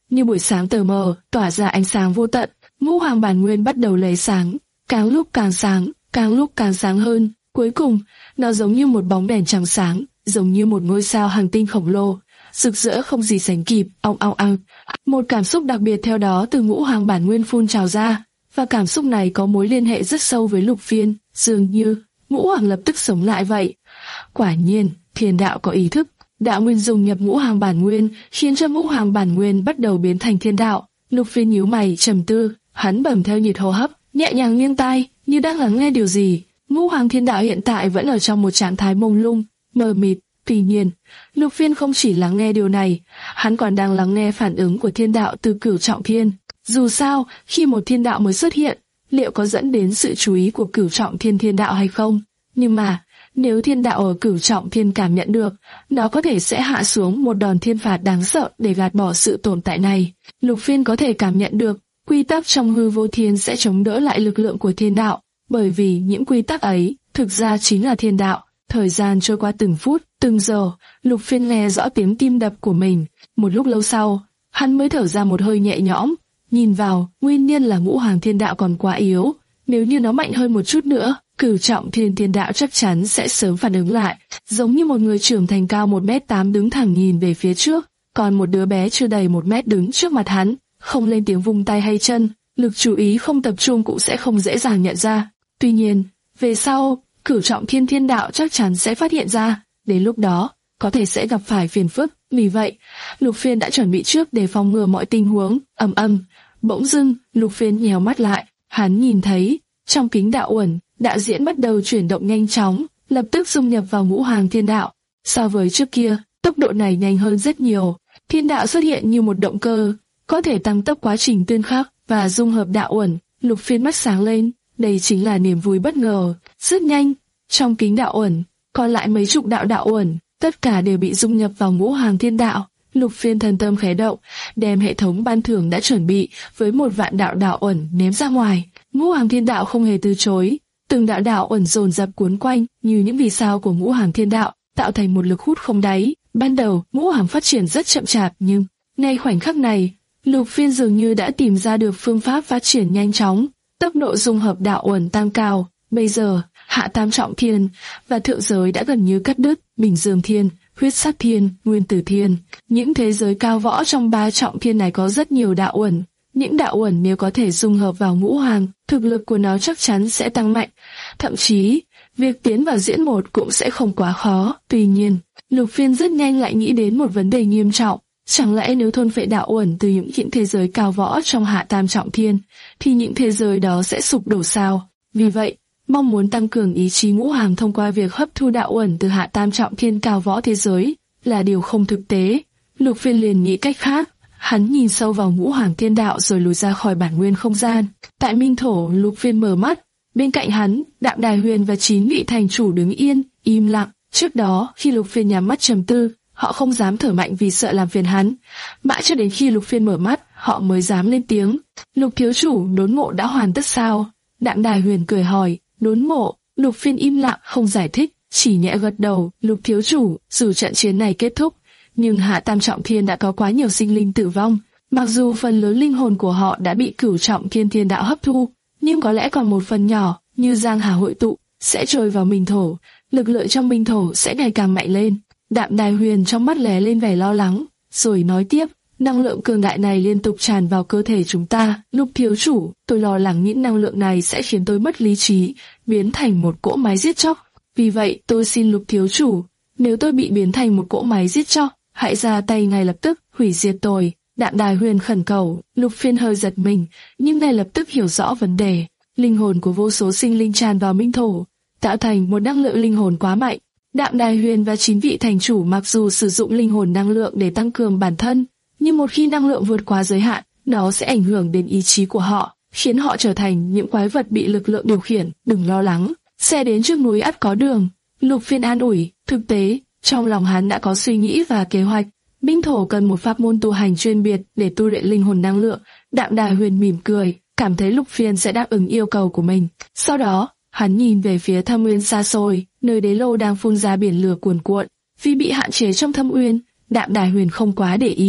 A: như buổi sáng tờ mờ, tỏa ra ánh sáng vô tận. Ngũ Hoàng Bản Nguyên bắt đầu lấy sáng, càng lúc càng sáng, càng lúc càng sáng hơn. Cuối cùng, nó giống như một bóng đèn trắng sáng, giống như một ngôi sao hành tinh khổng lồ, rực rỡ không gì sánh kịp. Ong ong ong. Một cảm xúc đặc biệt theo đó từ Ngũ Hoàng Bản Nguyên phun trào ra, và cảm xúc này có mối liên hệ rất sâu với Lục Phiên, dường như Ngũ Hoàng lập tức sống lại vậy. Quả nhiên, thiên đạo có ý thức. Đạo nguyên dung nhập Ngũ Hoàng Bản Nguyên, khiến cho Ngũ Hoàng Bản Nguyên bắt đầu biến thành thiên đạo. Lục Phiên nhíu mày trầm tư, hắn bẩm theo nhịp hô hấp, nhẹ nhàng nghiêng tai, như đang lắng nghe điều gì. Ngũ Hoàng Thiên Đạo hiện tại vẫn ở trong một trạng thái mông lung, mờ mịt. Tuy nhiên, Lục Phiên không chỉ lắng nghe điều này, hắn còn đang lắng nghe phản ứng của thiên đạo từ Cửu Trọng Thiên. Dù sao, khi một thiên đạo mới xuất hiện, liệu có dẫn đến sự chú ý của Cửu Trọng Thiên thiên đạo hay không? Nhưng mà, nếu thiên đạo ở Cửu Trọng Thiên cảm nhận được, nó có thể sẽ hạ xuống một đòn thiên phạt đáng sợ để gạt bỏ sự tồn tại này. Lục Phiên có thể cảm nhận được, quy tắc trong hư vô thiên sẽ chống đỡ lại lực lượng của thiên đạo, bởi vì những quy tắc ấy thực ra chính là thiên đạo. Thời gian trôi qua từng phút, từng giờ, Lục Phiên nghe rõ tiếng tim đập của mình. Một lúc lâu sau, hắn mới thở ra một hơi nhẹ nhõm. Nhìn vào, nguyên nhân là Ngũ Hoàng Thiên Đạo còn quá yếu. Nếu như nó mạnh hơn một chút nữa, Cửu Trọng Thiên Thiên Đạo chắc chắn sẽ sớm phản ứng lại. Giống như một người trưởng thành cao một mét tám đứng thẳng nhìn về phía trước, còn một đứa bé chưa đầy một mét đứng trước mặt hắn, không lên tiếng vung tay hay chân, lực chú ý không tập trung cũng sẽ không dễ dàng nhận ra. Tuy nhiên, về sau, Cửu Trọng Thiên Thiên Đạo chắc chắn sẽ phát hiện ra, đến lúc đó, có thể sẽ gặp phải phiền phức. Vì vậy, Lục Phiên đã chuẩn bị trước để phòng ngừa mọi tình huống. Ầm ầm, bỗng dưng, Lục Phiên nhèo mắt lại, hắn nhìn thấy, trong kính đạo uẩn, đạo diễn bắt đầu chuyển động nhanh chóng, lập tức dung nhập vào Ngũ Hoàng Thiên Đạo. So với trước kia, tốc độ này nhanh hơn rất nhiều. Thiên đạo xuất hiện như một động cơ, có thể tăng tốc quá trình tương khắc và dung hợp đạo uẩn. Lục Phiên mắt sáng lên, đây chính là niềm vui bất ngờ. Rất nhanh, trong kính đạo uẩn, còn lại mấy chục đạo đạo uẩn, tất cả đều bị dung nhập vào Ngũ Hoàng Thiên Đạo. Lục Phiên thần tâm khẽ động, đem hệ thống ban thưởng đã chuẩn bị với một vạn đạo đạo uẩn ném ra ngoài. Ngũ Hoàng Thiên Đạo không hề từ chối, từng đạo đạo uẩn dồn dập cuốn quanh như những vì sao của Ngũ Hoàng Thiên Đạo, tạo thành một lực hút không đáy. Ban đầu, Ngũ Hoàng phát triển rất chậm chạp, nhưng ngay khoảnh khắc này, Lục Phiên dường như đã tìm ra được phương pháp phát triển nhanh chóng, tốc độ dung hợp đạo uẩn tăng cao. Bây giờ, Hạ Tam Trọng Thiên và Thượng Giới đã gần như cắt đứt, Bình Dương Thiên, Huyết Sắc Thiên, Nguyên Tử Thiên. Những thế giới cao võ trong ba trọng thiên này có rất nhiều đạo uẩn. Những đạo uẩn nếu có thể dung hợp vào Ngũ Hoàng, thực lực của nó chắc chắn sẽ tăng mạnh. Thậm chí, việc tiến vào diễn một cũng sẽ không quá khó. Tuy nhiên, Lục Phiên rất nhanh lại nghĩ đến một vấn đề nghiêm trọng. Chẳng lẽ nếu thôn phệ đạo uẩn từ những những thế giới cao võ trong Hạ Tam Trọng Thiên, thì những thế giới đó sẽ sụp đổ sao? Vì vậy, mong muốn tăng cường ý chí Ngũ Hoàng thông qua việc hấp thu đạo uẩn từ Hạ Tam Trọng Thiên cao võ thế giới là điều không thực tế. Lục Phiên liền nghĩ cách khác. Hắn nhìn sâu vào Ngũ Hoàng Thiên Đạo rồi lùi ra khỏi bản nguyên không gian. Tại Minh Thổ, Lục Phiên mở mắt. Bên cạnh hắn, Đạm Đài Huyền và chín vị thành chủ đứng yên, im lặng. Trước đó, khi Lục Phiên nhắm mắt trầm tư, họ không dám thở mạnh vì sợ làm phiền hắn. Mãi cho đến khi Lục Phiên mở mắt, họ mới dám lên tiếng. Lục thiếu chủ, đốn ngộ đã hoàn tất sao? Đạm Đài Huyền cười hỏi. Đốn ngộ? Lục Phiên im lặng, không giải thích, chỉ nhẹ gật đầu. Lục thiếu chủ, dù trận chiến này kết thúc, nhưng Hạ Tam Trọng Thiên đã có quá nhiều sinh linh tử vong. Mặc dù phần lớn linh hồn của họ đã bị Cửu Trọng Thiên Thiên Đạo hấp thu, nhưng có lẽ còn một phần nhỏ, như Giang Hà hội tụ, sẽ trôi vào Minh Thổ. Lực lượng trong Minh Thổ sẽ ngày càng mạnh lên. Đạm Đài Huyền trong mắt lóe lên vẻ lo lắng, rồi nói tiếp, năng lượng cường đại này liên tục tràn vào cơ thể chúng ta. Lục thiếu chủ, tôi lo lắng những năng lượng này sẽ khiến tôi mất lý trí, biến thành một cỗ máy giết chóc. Vì vậy, tôi xin Lục thiếu chủ, nếu tôi bị biến thành một cỗ máy giết chóc, hãy ra tay ngay lập tức, hủy diệt tôi. Đạm Đài Huyền khẩn cầu. Lục Phiên hơi giật mình, nhưng ngay lập tức hiểu rõ vấn đề. Linh hồn của vô số sinh linh tràn vào Minh Thổ, tạo thành một năng lượng linh hồn quá mạnh. Đạm Đài Huyền và chín vị thành chủ mặc dù sử dụng linh hồn năng lượng để tăng cường bản thân, nhưng một khi năng lượng vượt quá giới hạn, nó sẽ ảnh hưởng đến ý chí của họ, khiến họ trở thành những quái vật bị lực lượng điều khiển. Đừng lo lắng, xe đến trước núi ắt có đường. Lục Phiên an ủi. Thực tế, trong lòng hắn đã có suy nghĩ và kế hoạch. Minh Thổ cần một pháp môn tu hành chuyên biệt để tu luyện linh hồn năng lượng. Đạm Đài Huyền mỉm cười, cảm thấy Lục Phiên sẽ đáp ứng yêu cầu của mình. Sau đó, hắn nhìn về phía thâm uyên xa xôi, nơi đế lô đang phun ra biển lửa cuồn cuộn. Vì bị hạn chế trong thâm uyên, Đạm Đài Huyền không quá để ý.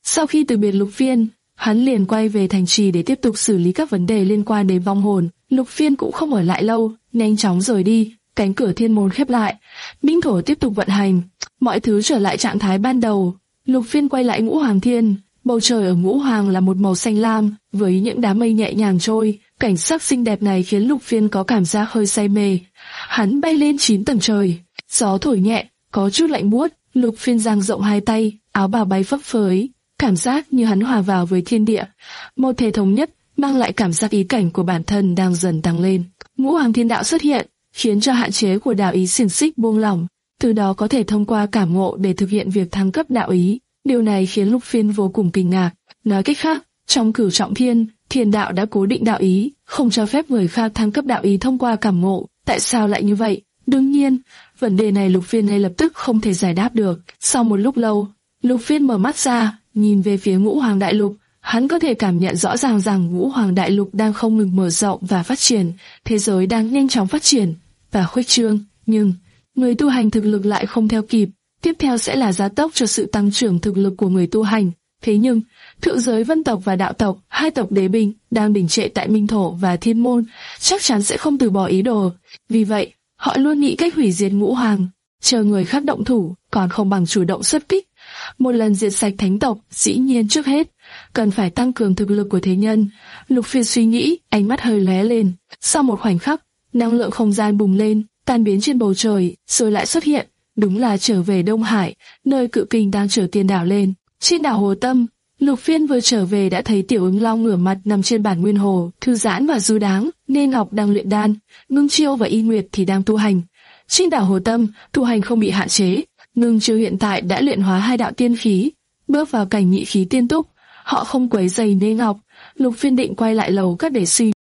A: Sau khi từ biệt Lục Phiên, hắn liền quay về thành trì để tiếp tục xử lý các vấn đề liên quan đến vong hồn. Lục Phiên cũng không ở lại lâu, nhanh chóng rời đi. Cánh cửa thiên môn khép lại, minh thổ tiếp tục vận hành, mọi thứ trở lại trạng thái ban đầu. Lục Phiên quay lại Ngũ Hoàng Thiên, bầu trời ở Ngũ Hoàng là một màu xanh lam, với những đám mây nhẹ nhàng trôi. Cảnh sắc xinh đẹp này khiến Lục Phiên có cảm giác hơi say mê. Hắn bay lên chín tầng trời, gió thổi nhẹ, có chút lạnh buốt. Lục Phiên dang rộng hai tay, áo bào bay phấp phới, cảm giác như hắn hòa vào với thiên địa. Một thể thống nhất mang lại cảm giác ý cảnh của bản thân đang dần tăng lên. Ngũ Hoàng Thiên Đạo xuất hiện, khiến cho hạn chế của đạo ý xiềng xích buông lỏng, từ đó có thể thông qua cảm ngộ để thực hiện việc thăng cấp đạo ý. Điều này khiến Lục Phiên vô cùng kinh ngạc. Nói cách khác, trong Cửu Trọng Thiên, Thiên Đạo đã cố định đạo ý, không cho phép người khác thăng cấp đạo ý thông qua cảm ngộ. Tại sao lại như vậy? Đương nhiên, vấn đề này Lục Phiên ngay lập tức không thể giải đáp được. Sau một lúc lâu, Lục Phiên mở mắt ra, nhìn về phía Ngũ Hoàng Đại Lục. Hắn có thể cảm nhận rõ ràng rằng Ngũ Hoàng Đại Lục đang không ngừng mở rộng và phát triển, thế giới đang nhanh chóng phát triển và khuếch trương, nhưng người tu hành thực lực lại không theo kịp. Tiếp theo sẽ là gia tốc cho sự tăng trưởng thực lực của người tu hành. Thế nhưng, thượng giới Vân tộc và Đạo tộc, hai tộc đế binh đang đình trệ tại Minh Thổ và Thiên Môn, chắc chắn sẽ không từ bỏ ý đồ. Vì vậy, họ luôn nghĩ cách hủy diệt Ngũ Hoàng, chờ người khác động thủ, còn không bằng chủ động xuất kích. Một lần diệt sạch thánh tộc, dĩ nhiên trước hết cần phải tăng cường thực lực của thế nhân. Lục Phiên suy nghĩ, ánh mắt hơi lóe lên. Sau một khoảnh khắc, năng lượng không gian bùng lên, tan biến trên bầu trời, rồi lại xuất hiện. Đúng là trở về Đông Hải, nơi cự kình đang chở tiền đảo lên. Trên đảo Hồ Tâm, Lục Phiên vừa trở về đã thấy Tiểu Ứng Long ngửa mặt nằm trên bản nguyên hồ, thư giãn và du đáng. Nên Ngọc đang luyện đan, Ngưng Chiêu và Y Nguyệt thì đang tu hành. Trên đảo Hồ Tâm, tu hành không bị hạn chế. Ngưng Chiêu hiện tại đã luyện hóa hai đạo tiên khí, bước vào cảnh nhị khí tiên túc. Họ không quấy rầy Nê Ngọc. Lục Phiên định quay lại lầu các để suy.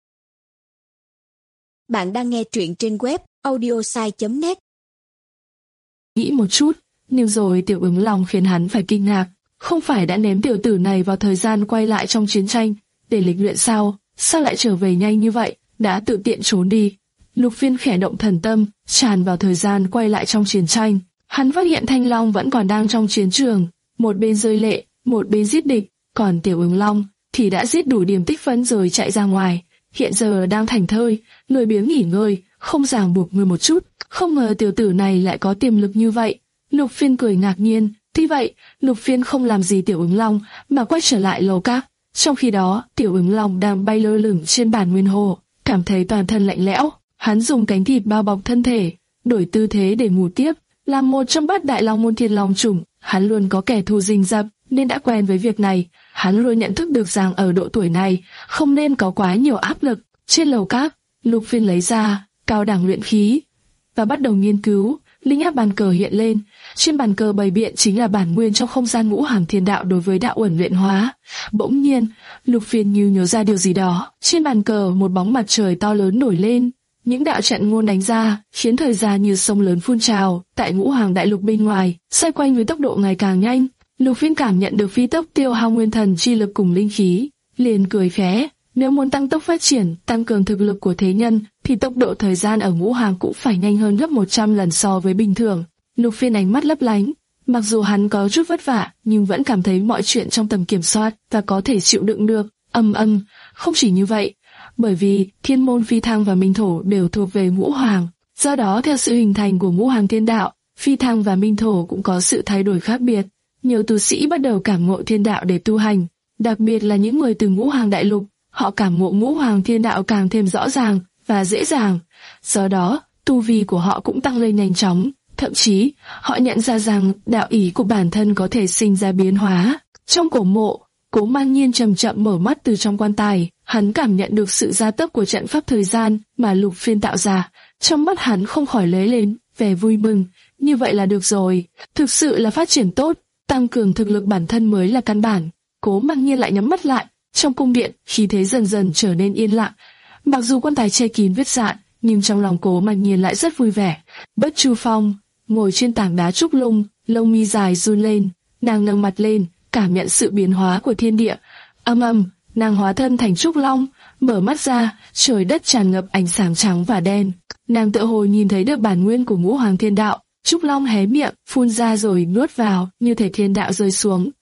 B: Bạn đang nghe truyện trên web audiosai chấm net.
A: Nghĩ một chút, nhưng rồi Tiểu Ứng Long khiến hắn phải kinh ngạc. Không phải đã ném tiểu tử này vào thời gian quay lại trong chiến tranh để lịch luyện sao? Sao lại trở về nhanh như vậy? Đã tự tiện trốn đi. Lục Phiên khẽ động thần tâm, tràn vào thời gian quay lại trong chiến tranh. Hắn phát hiện Thanh Long vẫn còn đang trong chiến trường, một bên rơi lệ, một bên giết địch, còn Tiểu Ứng Long thì đã giết đủ điểm tích phân rồi chạy ra ngoài. Hiện giờ đang thảnh thơi, lười biếng nghỉ ngơi, không ràng buộc người một chút. Không ngờ tiểu tử này lại có tiềm lực như vậy. Lục Phiên cười ngạc nhiên. Tuy vậy, Lục Phiên không làm gì Tiểu Ứng Long mà quay trở lại lầu các. Trong khi đó, Tiểu Ứng Long đang bay lơ lửng trên bản nguyên hồ, cảm thấy toàn thân lạnh lẽo. Hắn dùng cánh thịt bao bọc thân thể, đổi tư thế để ngủ tiếp. Làm một trong bát đại long môn thiên long chủng, hắn luôn có kẻ thù rình rập nên đã quen với việc này. Hắn luôn nhận thức được rằng ở độ tuổi này không nên có quá nhiều áp lực. Trên lầu các, Lục Phiên lấy ra cao đẳng luyện khí và bắt đầu nghiên cứu. Linh áp bàn cờ hiện lên, trên bàn cờ bày biện chính là bản nguyên trong không gian Ngũ Hoàng Thiên Đạo đối với đạo uẩn luyện hóa. Bỗng nhiên, Lục Phiên như nhớ ra điều gì đó. Trên bàn cờ một bóng mặt trời to lớn nổi lên, những đạo trận ngôn đánh ra khiến thời gian như sông lớn phun trào tại Ngũ Hoàng Đại Lục bên ngoài, xoay quanh với tốc độ ngày càng nhanh. Lục Phiên cảm nhận được phi tốc tiêu hao nguyên thần chi lực cùng linh khí, liền cười khẽ. Nếu muốn tăng tốc phát triển, tăng cường thực lực của thế nhân, thì tốc độ thời gian ở Ngũ Hoàng cũng phải nhanh hơn gấp một trăm lần so với bình thường. Lục Phiên ánh mắt lấp lánh, mặc dù hắn có chút vất vả, nhưng vẫn cảm thấy mọi chuyện trong tầm kiểm soát và có thể chịu đựng được. Âm âm, không chỉ như vậy, bởi vì Thiên Môn, Phi Thăng và Minh Thổ đều thuộc về Ngũ Hoàng, do đó theo sự hình thành của Ngũ Hoàng Thiên Đạo, Phi Thăng và Minh Thổ cũng có sự thay đổi khác biệt. Nhiều tu sĩ bắt đầu cảm ngộ thiên đạo để tu hành, đặc biệt là những người từ Ngũ Hoàng Đại Lục. Họ cảm ngộ Ngũ Hoàng Thiên Đạo càng thêm rõ ràng và dễ dàng, do đó tu vi của họ cũng tăng lên nhanh chóng. Thậm chí họ nhận ra rằng đạo ý của bản thân có thể sinh ra biến hóa. Trong cổ mộ, Cố Man Nhiên chậm chậm mở mắt từ trong quan tài. Hắn cảm nhận được sự gia tốc của trận pháp thời gian mà Lục Phiên tạo ra. Trong mắt hắn không khỏi lóe lên vẻ vui mừng. Như vậy là được rồi, thực sự là phát triển tốt, tăng cường thực lực bản thân mới là căn bản. Cố Man Nhiên lại nhắm mắt lại. Trong cung điện, khí thế dần dần trở nên yên lặng. Mặc dù quan tài che kín vết rạn, nhưng trong lòng Cố Man Nhiên lại rất vui vẻ. Bất Chu Phong ngồi trên tảng đá trúc lung, lông mi dài run lên, nàng nâng mặt lên, cảm nhận sự biến hóa của thiên địa. Âm âm, nàng hóa thân thành trúc long, mở mắt ra, trời đất tràn ngập ánh sáng trắng và đen. Nàng tựa hồ nhìn thấy được bản nguyên của Ngũ Hoàng Thiên Đạo. Trúc long hé miệng, phun ra rồi nuốt vào, như thể thiên đạo rơi xuống,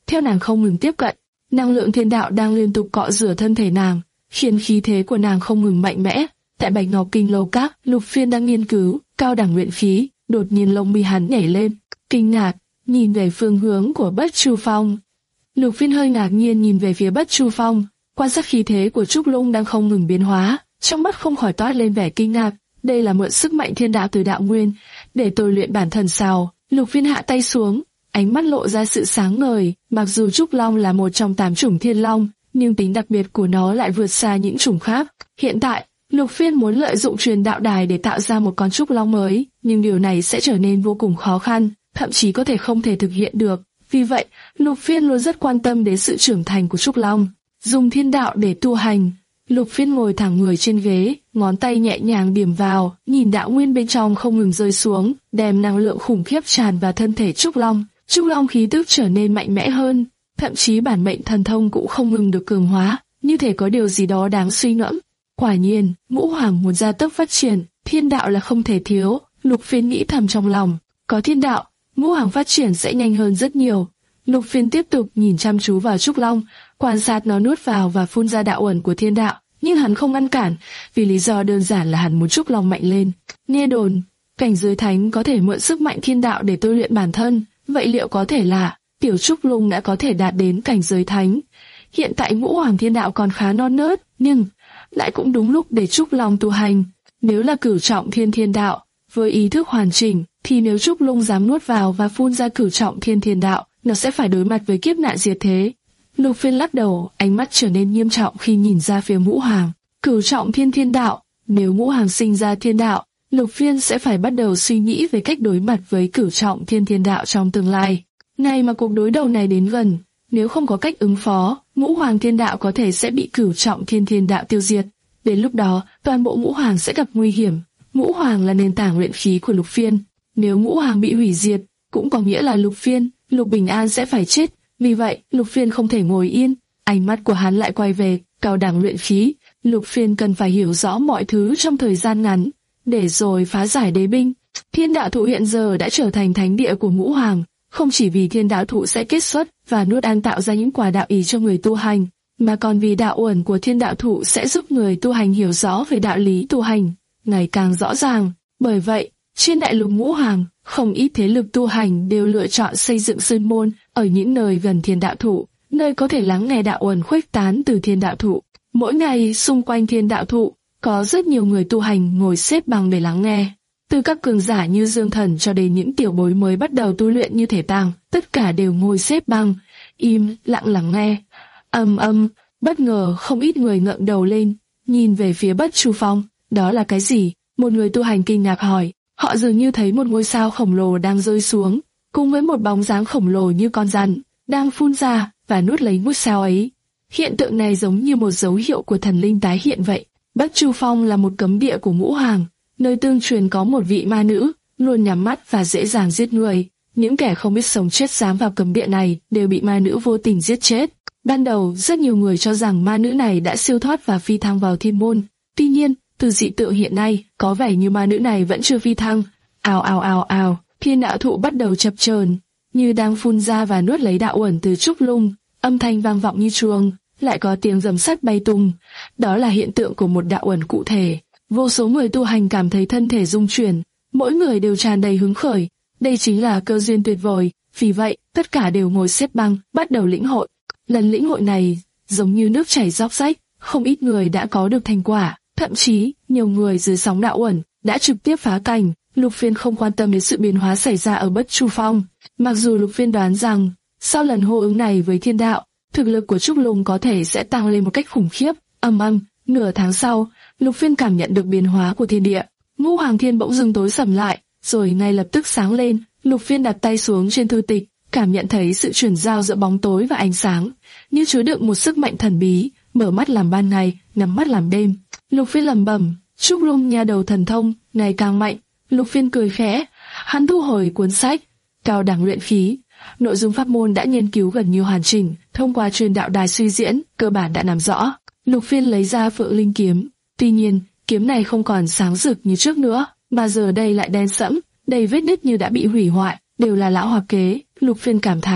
A: theo nàng không ngừng tiếp cận. Năng lượng thiên đạo đang liên tục cọ rửa thân thể nàng, khiến khí thế của nàng không ngừng mạnh mẽ. Tại Bạch Ngọc Kinh Lâu Các, Lục Phiên đang nghiên cứu cao đẳng luyện khí, đột nhiên lông mi hắn nhảy lên, kinh ngạc, nhìn về phương hướng của Bất Chu Phong. Lục Phiên hơi ngạc nhiên nhìn về phía Bất Chu Phong, quan sát khí thế của Trúc Lung đang không ngừng biến hóa, trong mắt không khỏi toát lên vẻ kinh ngạc. Đây là mượn sức mạnh thiên đạo từ đạo nguyên để tôi luyện bản thân sao? Lục Phiên hạ tay xuống, ánh mắt lộ ra sự sáng ngời. Mặc dù Trúc Long là một trong tám chủng thiên long, nhưng tính đặc biệt của nó lại vượt xa những chủng khác. Hiện tại, Lục Phiên muốn lợi dụng truyền đạo đài để tạo ra một con Trúc Long mới, nhưng điều này sẽ trở nên vô cùng khó khăn, thậm chí có thể không thể thực hiện được. Vì vậy, Lục Phiên luôn rất quan tâm đến sự trưởng thành của Trúc Long. Dùng thiên đạo để tu hành. Lục Phiên ngồi thẳng người trên ghế, ngón tay nhẹ nhàng điểm vào, nhìn đạo nguyên bên trong không ngừng rơi xuống, đem năng lượng khủng khiếp tràn vào thân thể Trúc Long. Trúc Long khí tức trở nên mạnh mẽ hơn, thậm chí bản mệnh thần thông cũng không ngừng được cường hóa, như thể có điều gì đó đáng suy ngẫm. Quả nhiên, Ngũ Hoàng muốn gia tốc phát triển, thiên đạo là không thể thiếu. Lục Phiên nghĩ thầm trong lòng, có thiên đạo, Ngũ Hoàng phát triển sẽ nhanh hơn rất nhiều. Lục Phiên tiếp tục nhìn chăm chú vào Trúc Long, quan sát nó nuốt vào và phun ra đạo ẩn của thiên đạo, nhưng hắn không ngăn cản, vì lý do đơn giản là hắn muốn Trúc Long mạnh lên. Nghe đồn, cảnh giới thánh có thể mượn sức mạnh thiên đạo để tôi luyện bản thân, vậy liệu có thể là tiểu Trúc Lung đã có thể đạt đến cảnh giới thánh? Hiện tại Ngũ Hoàng thiên đạo còn khá non nớt, nhưng lại cũng đúng lúc để Trúc Long tu hành. Nếu là cửu trọng thiên thiên đạo, với ý thức hoàn chỉnh, thì nếu Trúc Lung dám nuốt vào và phun ra cửu trọng thiên thiên đạo, nó sẽ phải đối mặt với kiếp nạn diệt thế. Lục Phiên lắc đầu, ánh mắt trở nên nghiêm trọng khi nhìn ra phía Ngũ Hoàng. Cửu trọng thiên thiên đạo, nếu Ngũ Hoàng sinh ra thiên đạo, Lục Phiên sẽ phải bắt đầu suy nghĩ về cách đối mặt với cửu trọng thiên thiên đạo trong tương lai. Ngày mà cuộc đối đầu này đến gần, nếu không có cách ứng phó, Ngũ Hoàng thiên đạo có thể sẽ bị cửu trọng thiên thiên đạo tiêu diệt. Đến lúc đó, toàn bộ Ngũ Hoàng sẽ gặp nguy hiểm. Ngũ Hoàng là nền tảng luyện khí của Lục Phiên. Nếu Ngũ Hoàng bị hủy diệt, cũng có nghĩa là Lục Phiên, Lục Bình An sẽ phải chết. Vì vậy, Lục Phiên không thể ngồi yên. Ánh mắt của hắn lại quay về cao đẳng luyện khí. Lục Phiên cần phải hiểu rõ mọi thứ trong thời gian ngắn, để rồi phá giải đế binh. Thiên đạo thụ hiện giờ đã trở thành thánh địa của Ngũ Hoàng, không chỉ vì thiên đạo thụ sẽ kết xuất và nuốt ăn tạo ra những quả đạo ý cho người tu hành, mà còn vì đạo uẩn của thiên đạo thụ sẽ giúp người tu hành hiểu rõ về đạo lý tu hành ngày càng rõ ràng. Bởi vậy, trên đại lục Ngũ Hoàng, không ít thế lực tu hành đều lựa chọn xây dựng sơn môn ở những nơi gần thiên đạo thụ, nơi có thể lắng nghe đạo uẩn khuếch tán từ thiên đạo thụ. Mỗi ngày xung quanh thiên đạo thụ có rất nhiều người tu hành ngồi xếp bằng để lắng nghe. Từ các cường giả như Dương Thần cho đến những tiểu bối mới bắt đầu tu luyện như Thể Tàng, tất cả đều ngồi xếp bằng, im lặng lắng nghe. Âm âm, bất ngờ không ít người ngẩng đầu lên, nhìn về phía Bất Chu Phong. Đó là cái gì? Một người tu hành kinh ngạc hỏi. Họ dường như thấy một ngôi sao khổng lồ đang rơi xuống, cùng với một bóng dáng khổng lồ như con rắn, đang phun ra và nuốt lấy ngôi sao ấy. Hiện tượng này giống như một dấu hiệu của thần linh tái hiện vậy. Bất Chu Phong là một cấm địa của Ngũ Hoàng, nơi tương truyền có một vị ma nữ, luôn nhắm mắt và dễ dàng giết người. Những kẻ không biết sống chết dám vào cấm địa này đều bị ma nữ vô tình giết chết. Ban đầu, rất nhiều người cho rằng ma nữ này đã siêu thoát và phi thăng vào thiên môn. Tuy nhiên, từ dị tượng hiện nay, có vẻ như ma nữ này vẫn chưa phi thăng. Ào ào ào ào, thiên đạo thụ bắt đầu chập chờn, như đang phun ra và nuốt lấy đạo uẩn từ Trúc Lung. Âm thanh vang vọng như chuông, lại có tiếng rầm sắt bay tung. Đó là hiện tượng của một đạo uẩn cụ thể. Vô số người tu hành cảm thấy thân thể rung chuyển, mỗi người đều tràn đầy hứng khởi. Đây chính là cơ duyên tuyệt vời. Vì vậy, tất cả đều ngồi xếp bằng, bắt đầu lĩnh hội. Lần lĩnh hội này giống như nước chảy róc rách, không ít người đã có được thành quả. Thậm chí, nhiều người dưới sóng đạo uẩn đã trực tiếp phá cảnh. Lục Phiên không quan tâm đến sự biến hóa xảy ra ở Bất Chu Phong. Mặc dù Lục Phiên đoán rằng, sau lần hô ứng này với thiên đạo, thực lực của Trúc Lung có thể sẽ tăng lên một cách khủng khiếp. Âm âm, nửa tháng sau, Lục Phiên cảm nhận được biến hóa của thiên địa. Ngũ Hoàng thiên bỗng dưng tối sầm lại, rồi ngay lập tức sáng lên. Lục Phiên đặt tay xuống trên thư tịch, cảm nhận thấy sự chuyển giao giữa bóng tối và ánh sáng, như chứa đựng một sức mạnh thần bí. Mở mắt làm ban ngày, nhắm mắt làm đêm. Lục Phiên lẩm bẩm, Trúc Lung nha đầu thần thông ngày càng mạnh. Lục Phiên cười khẽ, hắn thu hồi cuốn sách cao đẳng luyện khí. Nội dung pháp môn đã nghiên cứu gần như hoàn chỉnh, thông qua truyền đạo đài suy diễn, cơ bản đã nắm rõ. Lục Phiên lấy ra Phượng Linh kiếm, tuy nhiên kiếm này không còn sáng rực như trước nữa, mà giờ đây lại đen sẫm, đầy vết nứt như đã bị hủy hoại, đều là lão hoặc kế. Lục Phiên cảm thán,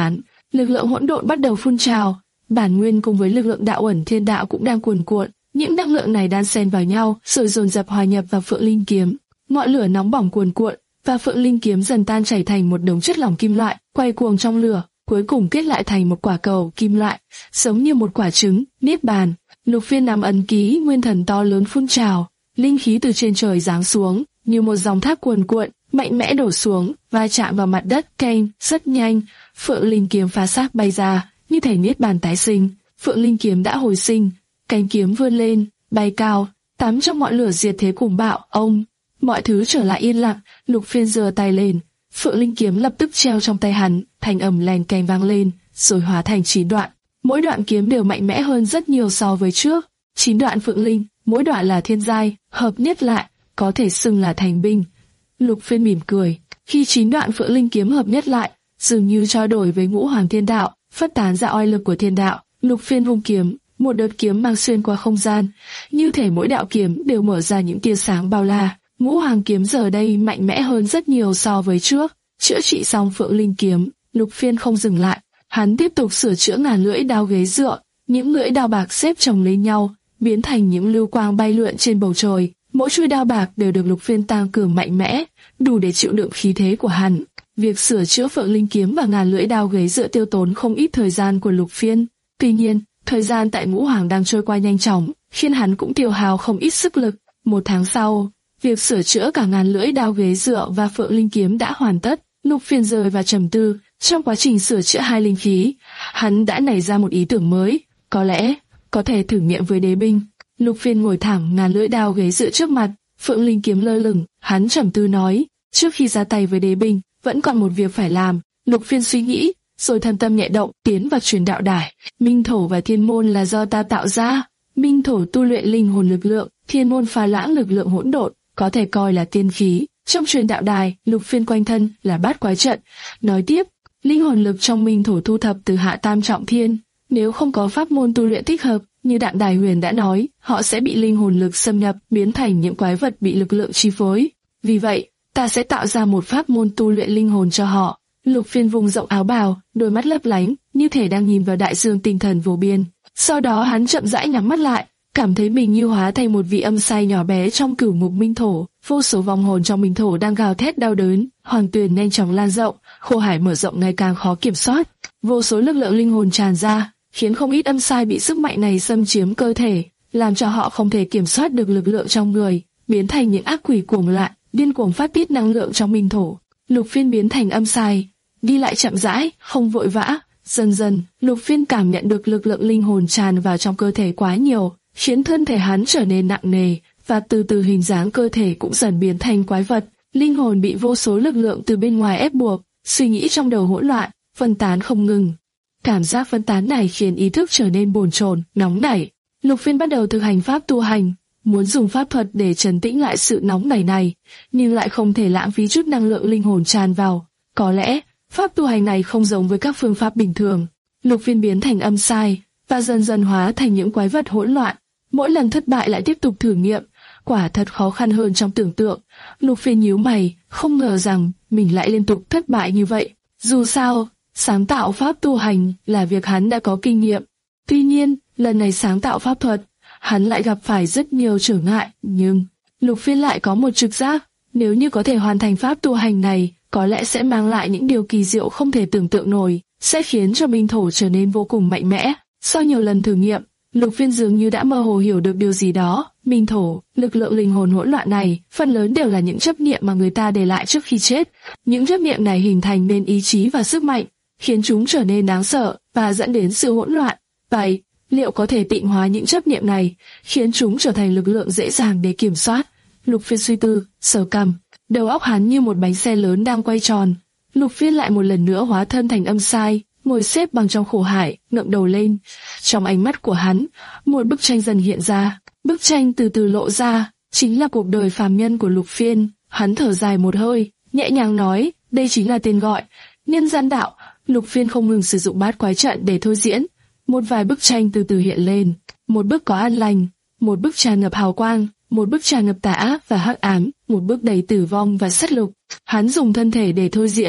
A: lực lượng hỗn độn bắt đầu phun trào, bản nguyên cùng với lực lượng đạo ẩn thiên đạo cũng đang cuồn cuộn. Những năng lượng này đan xen vào nhau, rồi dồn dập hòa nhập vào Phượng Linh kiếm. Ngọn lửa nóng bỏng cuồn cuộn, và Phượng Linh kiếm dần tan chảy thành một đống chất lỏng kim loại, quay cuồng trong lửa, cuối cùng kết lại thành một quả cầu kim loại, giống như một quả trứng, niết bàn. Lục Phiên nắm ấn ký nguyên thần to lớn phun trào, linh khí từ trên trời giáng xuống, như một dòng thác cuồn cuộn, mạnh mẽ đổ xuống, va chạm vào mặt đất, keng, rất nhanh. Phượng Linh kiếm phá xác bay ra, như thể niết bàn tái sinh. Phượng Linh kiếm đã hồi sinh, cánh kiếm vươn lên, bay cao, tắm trong ngọn lửa diệt thế cuồng bạo. Ông, mọi thứ trở lại yên lặng. Lục Phiên giơ tay lên, Phượng Linh kiếm lập tức treo trong tay hắn, thanh âm lèn keng vang lên, rồi hóa thành chín đoạn. Mỗi đoạn kiếm đều mạnh mẽ hơn rất nhiều so với trước. Chín đoạn Phượng Linh, mỗi đoạn là thiên giai, hợp nhất lại, có thể xưng là thành binh. Lục Phiên mỉm cười, khi chín đoạn Phượng Linh kiếm hợp nhất lại, dường như trao đổi với ngũ hoàng thiên đạo, phát tán ra oai lực của thiên đạo. Lục Phiên vung kiếm, một đợt kiếm mang xuyên qua không gian, như thể mỗi đạo kiếm đều mở ra những tia sáng bao la. Ngũ hoàng kiếm giờ đây mạnh mẽ hơn rất nhiều so với trước. Chữa trị xong Phượng Linh kiếm, Lục Phiên không dừng lại, hắn tiếp tục sửa chữa ngàn lưỡi đao ghế dựa. Những lưỡi đao bạc xếp chồng lên nhau, biến thành những lưu quang bay lượn trên bầu trời. Mỗi chuôi đao bạc đều được Lục Phiên tăng cường mạnh mẽ, đủ để chịu đựng khí thế của hắn. Việc sửa chữa Phượng Linh kiếm và ngàn lưỡi đao ghế dựa tiêu tốn không ít thời gian của Lục Phiên. Tuy nhiên, thời gian tại ngũ hoàng đang trôi qua nhanh chóng, khiến hắn cũng tiêu hao không ít sức lực. Một tháng sau, việc sửa chữa cả ngàn lưỡi đao ghế dựa và Phượng Linh kiếm đã hoàn tất. Lục Phiên rơi vào trầm tư. Trong quá trình sửa chữa hai linh khí, hắn đã nảy ra một ý tưởng mới, có lẽ có thể thử nghiệm với đế binh. Lục Phiên ngồi thẳng, ngàn lưỡi đao ghế dựa trước mặt, Phượng Linh kiếm lơ lửng. Hắn trầm tư nói, trước khi ra tay với đế binh, vẫn còn một việc phải làm. Lục Phiên suy nghĩ, rồi thần tâm nhẹ động, tiến vào truyền đạo đài. Minh thổ và thiên môn là do ta tạo ra. Minh thổ tu luyện linh hồn lực lượng, thiên môn pha lãng lực lượng hỗn độn, có thể coi là tiên khí. Trong truyền đạo đài, Lục Phiên quanh thân là bát quái trận. Nói tiếp, linh hồn lực trong minh thổ thu thập từ hạ tam trọng thiên. Nếu không có pháp môn tu luyện thích hợp, như Đạm Đài Huyền đã nói, họ sẽ bị linh hồn lực xâm nhập, biến thành những quái vật bị lực lượng chi phối. Vì vậy, ta sẽ tạo ra một pháp môn tu luyện linh hồn cho họ. Lục Phiên vùng rộng áo bào, đôi mắt lấp lánh, như thể đang nhìn vào đại dương tinh thần vô biên. Sau đó hắn chậm rãi nhắm mắt lại, cảm thấy mình như hóa thành một vị âm sai nhỏ bé trong cửu ngục minh thổ. Vô số vong hồn trong minh thổ đang gào thét đau đớn, hoàng tuyền nhanh chóng lan rộng, khô hải mở rộng ngày càng khó kiểm soát. Vô số lực lượng linh hồn tràn ra, khiến không ít âm sai bị sức mạnh này xâm chiếm cơ thể, làm cho họ không thể kiểm soát được lực lượng trong người, biến thành những ác quỷ cuồng loạn, điên cuồng phát tiết năng lượng trong minh thổ. Lục Phiên biến thành âm sai, đi lại chậm rãi, không vội vã. Dần dần, Lục Phiên cảm nhận được lực lượng linh hồn tràn vào trong cơ thể quá nhiều, khiến thân thể hắn trở nên nặng nề, và từ từ hình dáng cơ thể cũng dần biến thành quái vật. Linh hồn bị vô số lực lượng từ bên ngoài ép buộc, suy nghĩ trong đầu hỗn loạn, phân tán không ngừng. Cảm giác phân tán này khiến ý thức trở nên bồn chồn, nóng nảy. Lục Phiên bắt đầu thực hành pháp tu hành, muốn dùng pháp thuật để trấn tĩnh lại sự nóng nảy này, nhưng lại không thể lãng phí chút năng lượng linh hồn tràn vào. Có lẽ, pháp tu hành này không giống với các phương pháp bình thường. Lục Phiên biến thành âm sai, và dần dần hóa thành những quái vật hỗn loạn. Mỗi lần thất bại lại tiếp tục thử nghiệm, quả thật khó khăn hơn trong tưởng tượng. Lục Phiên nhíu mày, không ngờ rằng mình lại liên tục thất bại như vậy. Dù sao, sáng tạo pháp tu hành là việc hắn đã có kinh nghiệm. Tuy nhiên, lần này sáng tạo pháp thuật, hắn lại gặp phải rất nhiều trở ngại. Nhưng, Lục Phiên lại có một trực giác, nếu như có thể hoàn thành pháp tu hành này, có lẽ sẽ mang lại những điều kỳ diệu không thể tưởng tượng nổi, sẽ khiến cho minh thổ trở nên vô cùng mạnh mẽ. Sau nhiều lần thử nghiệm, Lục Phiên dường như đã mơ hồ hiểu được điều gì đó. Minh thổ, lực lượng linh hồn hỗn loạn này, phần lớn đều là những chấp niệm mà người ta để lại trước khi chết. Những chấp niệm này hình thành nên ý chí và sức mạnh, khiến chúng trở nên đáng sợ và dẫn đến sự hỗn loạn. Vậy, liệu có thể tịnh hóa những chấp niệm này, khiến chúng trở thành lực lượng dễ dàng để kiểm soát? Lục Phiên suy tư, sờ cằm, đầu óc hắn như một bánh xe lớn đang quay tròn. Lục Phiên lại một lần nữa hóa thân thành âm sai, ngồi xếp bằng trong khổ hải, ngẩng đầu lên. Trong ánh mắt của hắn, một bức tranh dần hiện ra. Bức tranh từ từ lộ ra, chính là cuộc đời phàm nhân của Lục Phiên. Hắn thở dài một hơi, nhẹ nhàng nói, đây chính là tên gọi, nhân gian đạo. Lục Phiên không ngừng sử dụng bát quái trận để thôi diễn. Một vài bức tranh từ từ hiện lên, một bức có an lành, một bức tràn ngập hào quang, một bức tràn ngập tà ác và hắc ám, một bức đầy tử vong và sát lục. Hắn dùng thân thể để thôi diễn,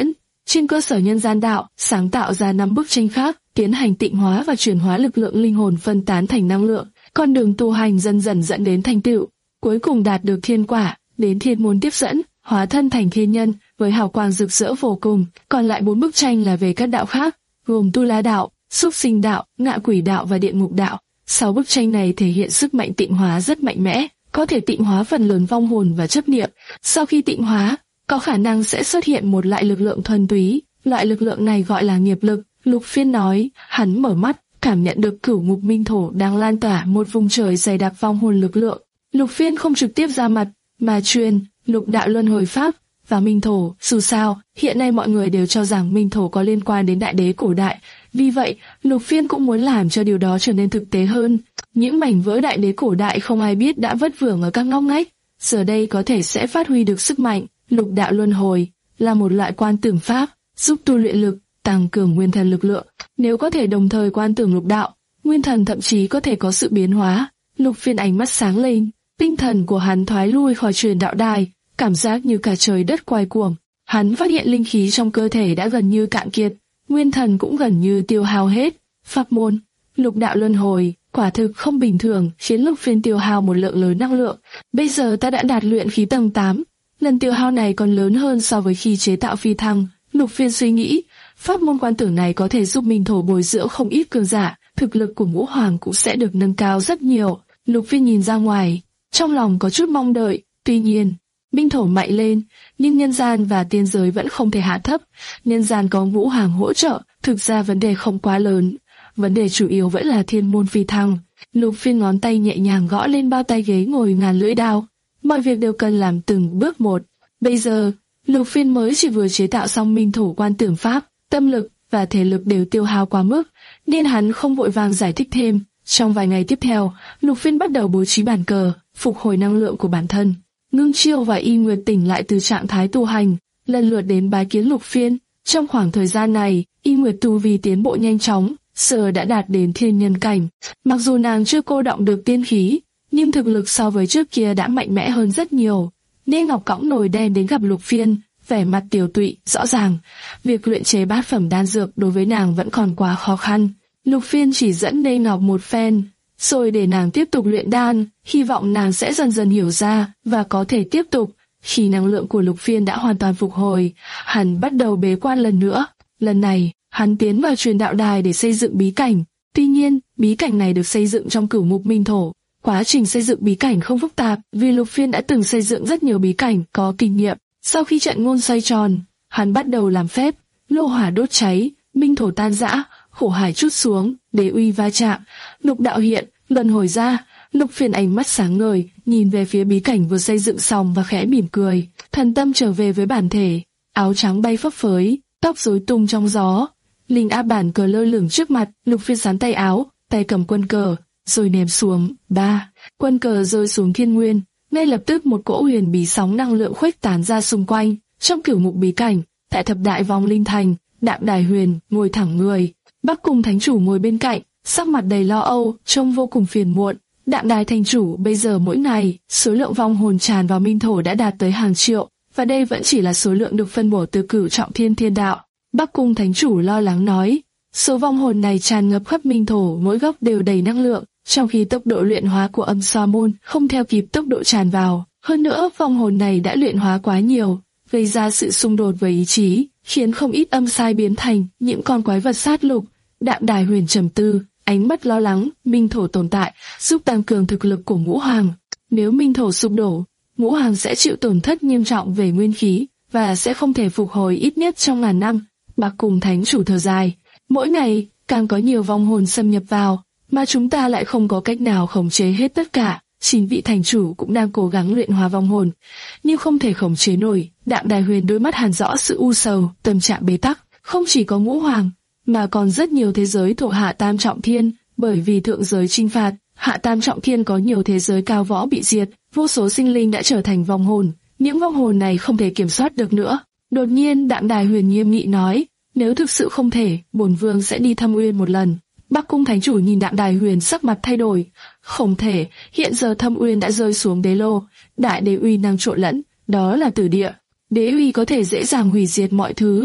A: trên cơ sở nhân gian đạo, sáng tạo ra năm bức tranh khác, tiến hành tịnh hóa và chuyển hóa lực lượng linh hồn phân tán thành năng lượng. Con đường tu hành dần dần dẫn đến thành tựu, cuối cùng đạt được thiên quả, đến thiên môn tiếp dẫn, hóa thân thành thiên nhân với hào quang rực rỡ vô cùng. Còn lại bốn bức tranh là về các đạo khác, gồm Tu La đạo, Súc Sinh đạo, Ngạ Quỷ đạo và Địa Ngục đạo. Sáu bức tranh này thể hiện sức mạnh tịnh hóa rất mạnh mẽ, có thể tịnh hóa phần lớn vong hồn và chấp niệm. Sau khi tịnh hóa, có khả năng sẽ xuất hiện một loại lực lượng thuần túy, loại lực lượng này gọi là nghiệp lực. Lục Phiên nói, hắn mở mắt, cảm nhận được cửu ngục minh thổ đang lan tỏa một vùng trời dày đặc vong hồn lực lượng. Lục Phiên không trực tiếp ra mặt, mà truyền lục đạo luân hồi pháp và minh thổ. Dù sao, hiện nay mọi người đều cho rằng minh thổ có liên quan đến đại đế cổ đại, vì vậy Lục Phiên cũng muốn làm cho điều đó trở nên thực tế hơn. Những mảnh vỡ đại đế cổ đại không ai biết đã vất vưởng ở các ngóc ngách, giờ đây có thể sẽ phát huy được sức mạnh. Lục đạo luân hồi là một loại quan tưởng pháp, giúp tu luyện lực, tăng cường nguyên thần lực lượng. Nếu có thể đồng thời quan tưởng lục đạo, nguyên thần thậm chí có thể có sự biến hóa. Lục Phiên ánh mắt sáng lên, tinh thần của hắn thoái lui khỏi truyền đạo đài, cảm giác như cả trời đất quay cuồng. Hắn phát hiện linh khí trong cơ thể đã gần như cạn kiệt, nguyên thần cũng gần như tiêu hao hết. Pháp môn lục đạo luân hồi quả thực không bình thường, khiến Lục Phiên tiêu hao một lượng lớn năng lượng. Bây giờ ta đã đạt luyện khí tầng tám, lần tiêu hao này còn lớn hơn so với khi chế tạo phi thăng. Lục Phiên suy nghĩ, pháp môn quan tưởng này có thể giúp minh thổ bồi dưỡng không ít cường giả, thực lực của ngũ hoàng cũng sẽ được nâng cao rất nhiều. Lục Phiên nhìn ra ngoài, trong lòng có chút mong đợi. Tuy nhiên, minh thổ mạnh lên, nhưng nhân gian và tiên giới vẫn không thể hạ thấp. Nhân gian có ngũ hoàng hỗ trợ, thực ra vấn đề không quá lớn. Vấn đề chủ yếu vẫn là thiên môn phi thăng. Lục Phiên ngón tay nhẹ nhàng gõ lên bao tay ghế ngồi ngàn lưỡi đao. Mọi việc đều cần làm từng bước một. Bây giờ, Lục Phiên mới chỉ vừa chế tạo xong minh thổ quan tưởng pháp, tâm lực và thể lực đều tiêu hao quá mức, nên hắn không vội vàng giải thích thêm. Trong vài ngày tiếp theo, Lục Phiên bắt đầu bố trí bàn cờ, phục hồi năng lượng của bản thân. Ngưng Chiêu và Y Nguyệt tỉnh lại từ trạng thái tu hành, lần lượt đến bái kiến Lục Phiên. Trong khoảng thời gian này, Y Nguyệt tu vi tiến bộ nhanh chóng, giờ đã đạt đến thiên nhân cảnh. Mặc dù nàng chưa cô đọng được tiên khí, nhưng thực lực so với trước kia đã mạnh mẽ hơn rất nhiều. Nê Ngọc cõng nồi đen đến gặp Lục Phiên, vẻ mặt tiều tụy. Rõ ràng, việc luyện chế bát phẩm đan dược đối với nàng vẫn còn quá khó khăn. Lục Phiên chỉ dẫn Nê Ngọc một phen, rồi để nàng tiếp tục luyện đan, hy vọng nàng sẽ dần dần hiểu ra và có thể tiếp tục. Khi năng lượng của Lục Phiên đã hoàn toàn phục hồi, hắn bắt đầu bế quan lần nữa. Lần này, hắn tiến vào truyền đạo đài để xây dựng bí cảnh. Tuy nhiên, bí cảnh này được xây dựng trong cửu ngục minh thổ. Quá trình xây dựng bí cảnh không phức tạp, vì Lục Phiên đã từng xây dựng rất nhiều bí cảnh, có kinh nghiệm. Sau khi trận ngôn xoay tròn, hắn bắt đầu làm phép, lô hỏa đốt cháy, minh thổ tan rã, khổ hải trút xuống, đế uy va chạm, lục đạo hiện, luân hồi ra. Lục Phiên ánh mắt sáng ngời, nhìn về phía bí cảnh vừa xây dựng xong và khẽ mỉm cười. Thần tâm trở về với bản thể, áo trắng bay phấp phới, tóc rối tung trong gió. Linh áp bản cờ lơ lửng trước mặt. Lục Phiên sắn tay áo, tay cầm quân cờ, rồi ném xuống. Ba, quân cờ rơi xuống thiên nguyên. Ngay lập tức một cỗ huyền bí sóng năng lượng khuếch tán ra xung quanh. Trong cửu ngục bí cảnh, tại thập đại vong linh thành, Đạm Đài Huyền ngồi thẳng người, Bắc Cung Thánh Chủ ngồi bên cạnh, sắc mặt đầy lo âu, trông vô cùng phiền muộn. Đạm Đài Thành Chủ bây giờ mỗi ngày, số lượng vong hồn tràn vào minh thổ đã đạt tới hàng triệu, và đây vẫn chỉ là số lượng được phân bổ từ cửu trọng thiên thiên đạo. Bắc Cung Thánh Chủ lo lắng nói, số vong hồn này tràn ngập khắp minh thổ, mỗi góc đều đầy năng lượng, trong khi tốc độ luyện hóa của âm xoa môn không theo kịp tốc độ tràn vào. Hơn nữa, vong hồn này đã luyện hóa quá nhiều, gây ra sự xung đột với ý chí, khiến không ít âm sai biến thành những con quái vật sát lục. Đạm Đài Huyền trầm tư, ánh mắt lo lắng. Minh thổ tồn tại giúp tăng cường thực lực của ngũ hoàng. Nếu minh thổ sụp đổ, ngũ hoàng sẽ chịu tổn thất nghiêm trọng về nguyên khí và sẽ không thể phục hồi ít nhất trong ngàn năm. Bắc Cung Thánh Chủ thở dài, mỗi ngày càng có nhiều vong hồn xâm nhập vào, mà chúng ta lại không có cách nào khống chế hết tất cả. Chín vị thành chủ cũng đang cố gắng luyện hóa vong hồn, nhưng không thể khống chế nổi. Đạm Đài Huyền đôi mắt hàn rõ sự u sầu, tâm trạng bế tắc. Không chỉ có ngũ hoàng, mà còn rất nhiều thế giới thuộc hạ tam trọng thiên, bởi vì thượng giới chinh phạt, hạ tam trọng thiên có nhiều thế giới cao võ bị diệt, vô số sinh linh đã trở thành vong hồn. Những vong hồn này không thể kiểm soát được nữa. Đột nhiên, Đạm Đài Huyền nghiêm nghị nói, nếu thực sự không thể, bổn vương sẽ đi Thâm Uyên một lần. Bắc Cung Thánh Chủ nhìn Đạm Đài Huyền, sắc mặt thay đổi. Không thể, hiện giờ Thâm Uyên đã rơi xuống đế lô, đại đế uy năng trộn lẫn, đó là tử địa. Đế uy có thể dễ dàng hủy diệt mọi thứ.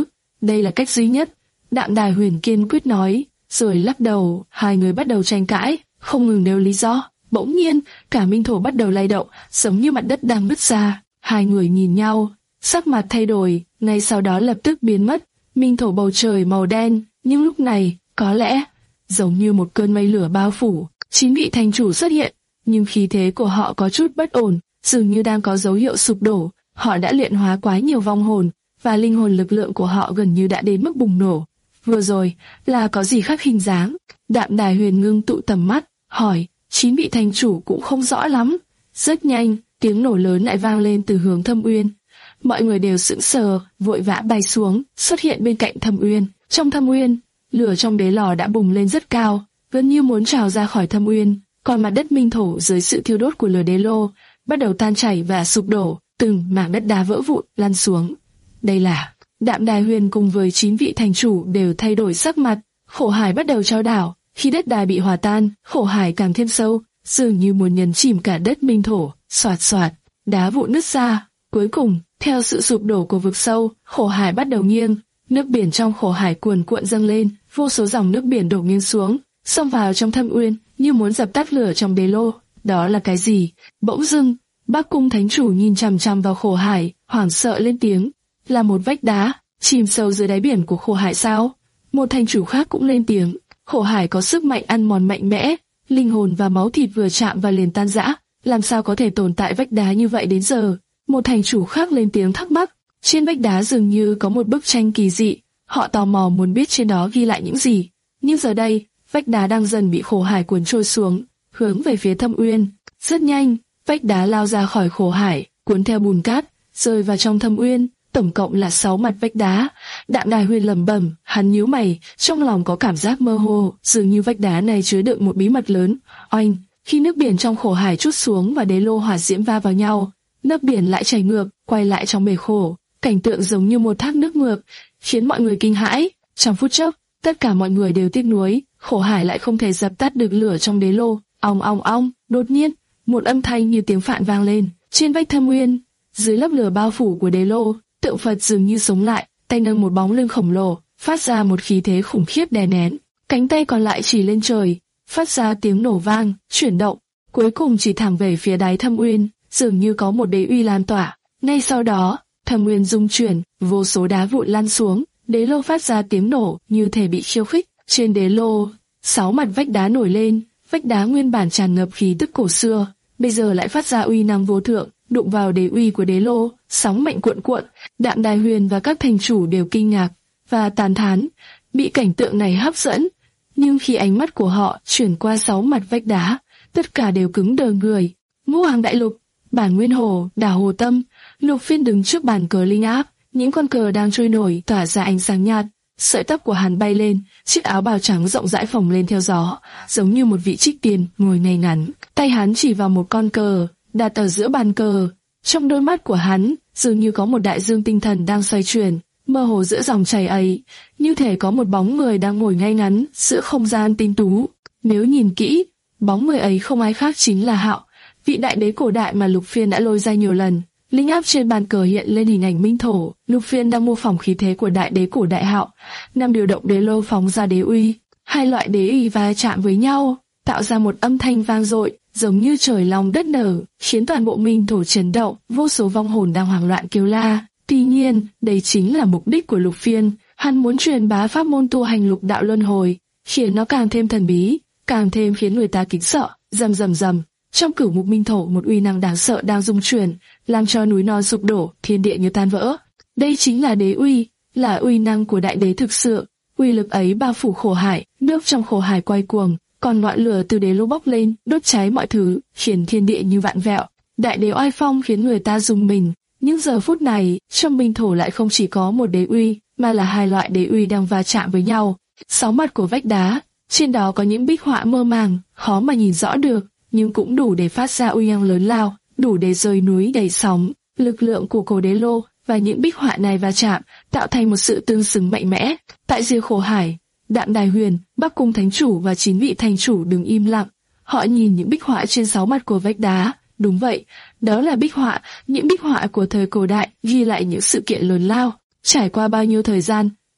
A: đây là cách duy nhất. Đạm Đài Huyền kiên quyết nói, rồi lắc đầu. Hai người bắt đầu tranh cãi, không ngừng nêu lý do. Bỗng nhiên, cả minh thổ bắt đầu lay động, giống như mặt đất đang nứt ra. Hai người nhìn nhau, sắc mặt thay đổi, ngay sau đó lập tức biến mất. Minh thổ bầu trời màu đen, nhưng lúc này, có lẽ, giống như một cơn mây lửa bao phủ. Chín vị thành chủ xuất hiện, nhưng khí thế của họ có chút bất ổn, dường như đang có dấu hiệu sụp đổ. Họ đã luyện hóa quá nhiều vong hồn, và linh hồn lực lượng của họ gần như đã đến mức bùng nổ. Vừa rồi, là có gì khác hình dáng? Đạm Đài Huyền ngưng tụ tầm mắt, hỏi. Chín vị thành chủ cũng không rõ lắm. Rất nhanh, tiếng nổ lớn lại vang lên từ hướng Thâm Uyên. Mọi người đều sững sờ, vội vã bay xuống, xuất hiện bên cạnh Thâm Uyên. Trong Thâm Uyên, lửa trong đế lò đã bùng lên rất cao, gần như muốn trào ra khỏi Thâm Uyên. Còn mặt đất minh thổ dưới sự thiêu đốt của lửa đế lô bắt đầu tan chảy và sụp đổ, từng mảng đất đá vỡ vụn lăn xuống. Đây là... Đạm Đài Huyền cùng với chín vị thành chủ đều thay đổi sắc mặt. Khổ hải bắt đầu chao đảo. Khi đất đai bị hòa tan, khổ hải càng thêm sâu, dường như muốn nhấn chìm cả đất minh thổ. Xoạt xoạt, đá vụn nứt ra. Cuối cùng, theo sự sụp đổ của vực sâu, khổ hải bắt đầu nghiêng. Nước biển trong khổ hải cuồn cuộn dâng lên, vô số dòng nước biển đổ nghiêng xuống, xông vào trong Thâm Uyên, như muốn dập tắt lửa trong đế lô. Đó là cái gì? Bỗng dưng, Bắc Cung Thánh Chủ nhìn chằm chằm vào khổ hải, hoảng sợ lên tiếng. Là một vách đá, chìm sâu dưới đáy biển của khổ hải sao? Một thành chủ khác cũng lên tiếng. Khổ hải có sức mạnh ăn mòn mạnh mẽ, linh hồn và máu thịt vừa chạm vào liền tan rã, làm sao có thể tồn tại vách đá như vậy đến giờ? Một thành chủ khác lên tiếng thắc mắc. Trên vách đá dường như có một bức tranh kỳ dị, họ tò mò muốn biết trên đó ghi lại những gì. Nhưng giờ đây, vách đá đang dần bị khổ hải cuốn trôi xuống, hướng về phía Thâm Uyên. Rất nhanh, vách đá lao ra khỏi khổ hải, cuốn theo bùn cát, rơi vào trong Thâm Uyên. Tổng cộng là sáu mặt vách đá. Đạm Đài Huyền lẩm bẩm, hắn nhíu mày, trong lòng có cảm giác mơ hồ, dường như vách đá này chứa đựng một bí mật lớn. Oanh, khi nước biển trong khổ hải trút xuống và đế lô hỏa diễm va vào nhau, nước biển lại chảy ngược, quay lại trong bể khổ. Cảnh tượng giống như một thác nước ngược, khiến mọi người kinh hãi. Trong phút chốc, tất cả mọi người đều tiếc nuối, khổ hải lại không thể dập tắt được lửa trong đế lô. Ong ong ong, đột nhiên, một âm thanh như tiếng phạn vang lên. Trên vách Thâm Uyên, dưới lớp lửa bao phủ của đế lô, tượng Phật dường như sống lại, tay nâng một bóng lưng khổng lồ, phát ra một khí thế khủng khiếp đè nén. Cánh tay còn lại chỉ lên trời, phát ra tiếng nổ vang, chuyển động, cuối cùng chỉ thẳng về phía đáy Thâm Uyên, dường như có một đế uy lan tỏa. Ngay sau đó, Thâm Uyên rung chuyển, vô số đá vụn lăn xuống, đế lô phát ra tiếng nổ như thể bị khiêu khích. Trên đế lô, sáu mặt vách đá nổi lên, vách đá nguyên bản tràn ngập khí tức cổ xưa, bây giờ lại phát ra uy năng vô thượng. Đụng vào đế uy của đế lô, sóng mạnh cuộn cuộn. Đạm Đài Huyền và các thành chủ đều kinh ngạc và tán thán, bị cảnh tượng này hấp dẫn. Nhưng khi ánh mắt của họ chuyển qua sáu mặt vách đá, tất cả đều cứng đờ người. Ngũ Hoàng Đại Lục, Bản Nguyên Hồ, Đảo Hồ Tâm, Lục Phiên đứng trước bàn cờ linh áp, những con cờ đang trôi nổi tỏa ra ánh sáng nhạt. Sợi tóc của hắn bay lên, chiếc áo bào trắng rộng rãi phồng lên theo gió, giống như một vị trích tiên ngồi ngay ngắn. Tay hắn chỉ vào một con cờ đặt ở giữa bàn cờ. Trong đôi mắt của hắn dường như có một đại dương tinh thần đang xoay chuyển, mơ hồ giữa dòng chảy ấy, như thể có một bóng người đang ngồi ngay ngắn giữa không gian tinh tú. Nếu nhìn kỹ, bóng người ấy không ai khác chính là Hạo, vị đại đế cổ đại mà Lục Phiên đã lôi ra nhiều lần. Linh áp trên bàn cờ hiện lên hình ảnh minh thổ, Lục Phiên đang mô phỏng khí thế của đại đế cổ đại Hạo, năm điều động đế lô phóng ra đế uy. Hai loại đế uy va chạm với nhau, tạo ra một âm thanh vang dội, giống như trời long đất nở, khiến toàn bộ minh thổ chấn động, vô số vong hồn đang hoảng loạn kêu la. Tuy nhiên, đây chính là mục đích của Lục Phiên, hắn muốn truyền bá pháp môn tu hành lục đạo luân hồi, khiến nó càng thêm thần bí, càng thêm khiến người ta kính sợ. Rầm rầm rầm, trong cửu mục minh thổ một uy năng đáng sợ đang rung chuyển, làm cho núi non sụp đổ, thiên địa như tan vỡ. Đây chính là đế uy, là uy năng của đại đế thực sự. Uy lực ấy bao phủ khổ hải, nước trong khổ hải quay cuồng, còn ngọn lửa từ đế lô bốc lên, đốt cháy mọi thứ, khiến thiên địa như vạn vẹo. Đại đế oai phong khiến người ta rùng mình. Nhưng giờ phút này, trong minh thổ lại không chỉ có một đế uy, mà là hai loại đế uy đang va chạm với nhau. Sáu mặt của vách đá, trên đó có những bích họa mơ màng, khó mà nhìn rõ được, nhưng cũng đủ để phát ra uy năng lớn lao, đủ để rời núi đầy sóng. Lực lượng của cổ đế lô và những bích họa này va chạm, tạo thành một sự tương xứng mạnh mẽ. Tại rìa khổ hải, Đạm Đài Huyền, Bắc Cung Thánh Chủ và chín vị thành chủ đứng im lặng. Họ nhìn những bích họa trên sáu mặt của vách đá. Đúng vậy, đó là bích họa, những bích họa của thời cổ đại ghi lại những sự kiện lớn lao. Trải qua bao nhiêu thời gian,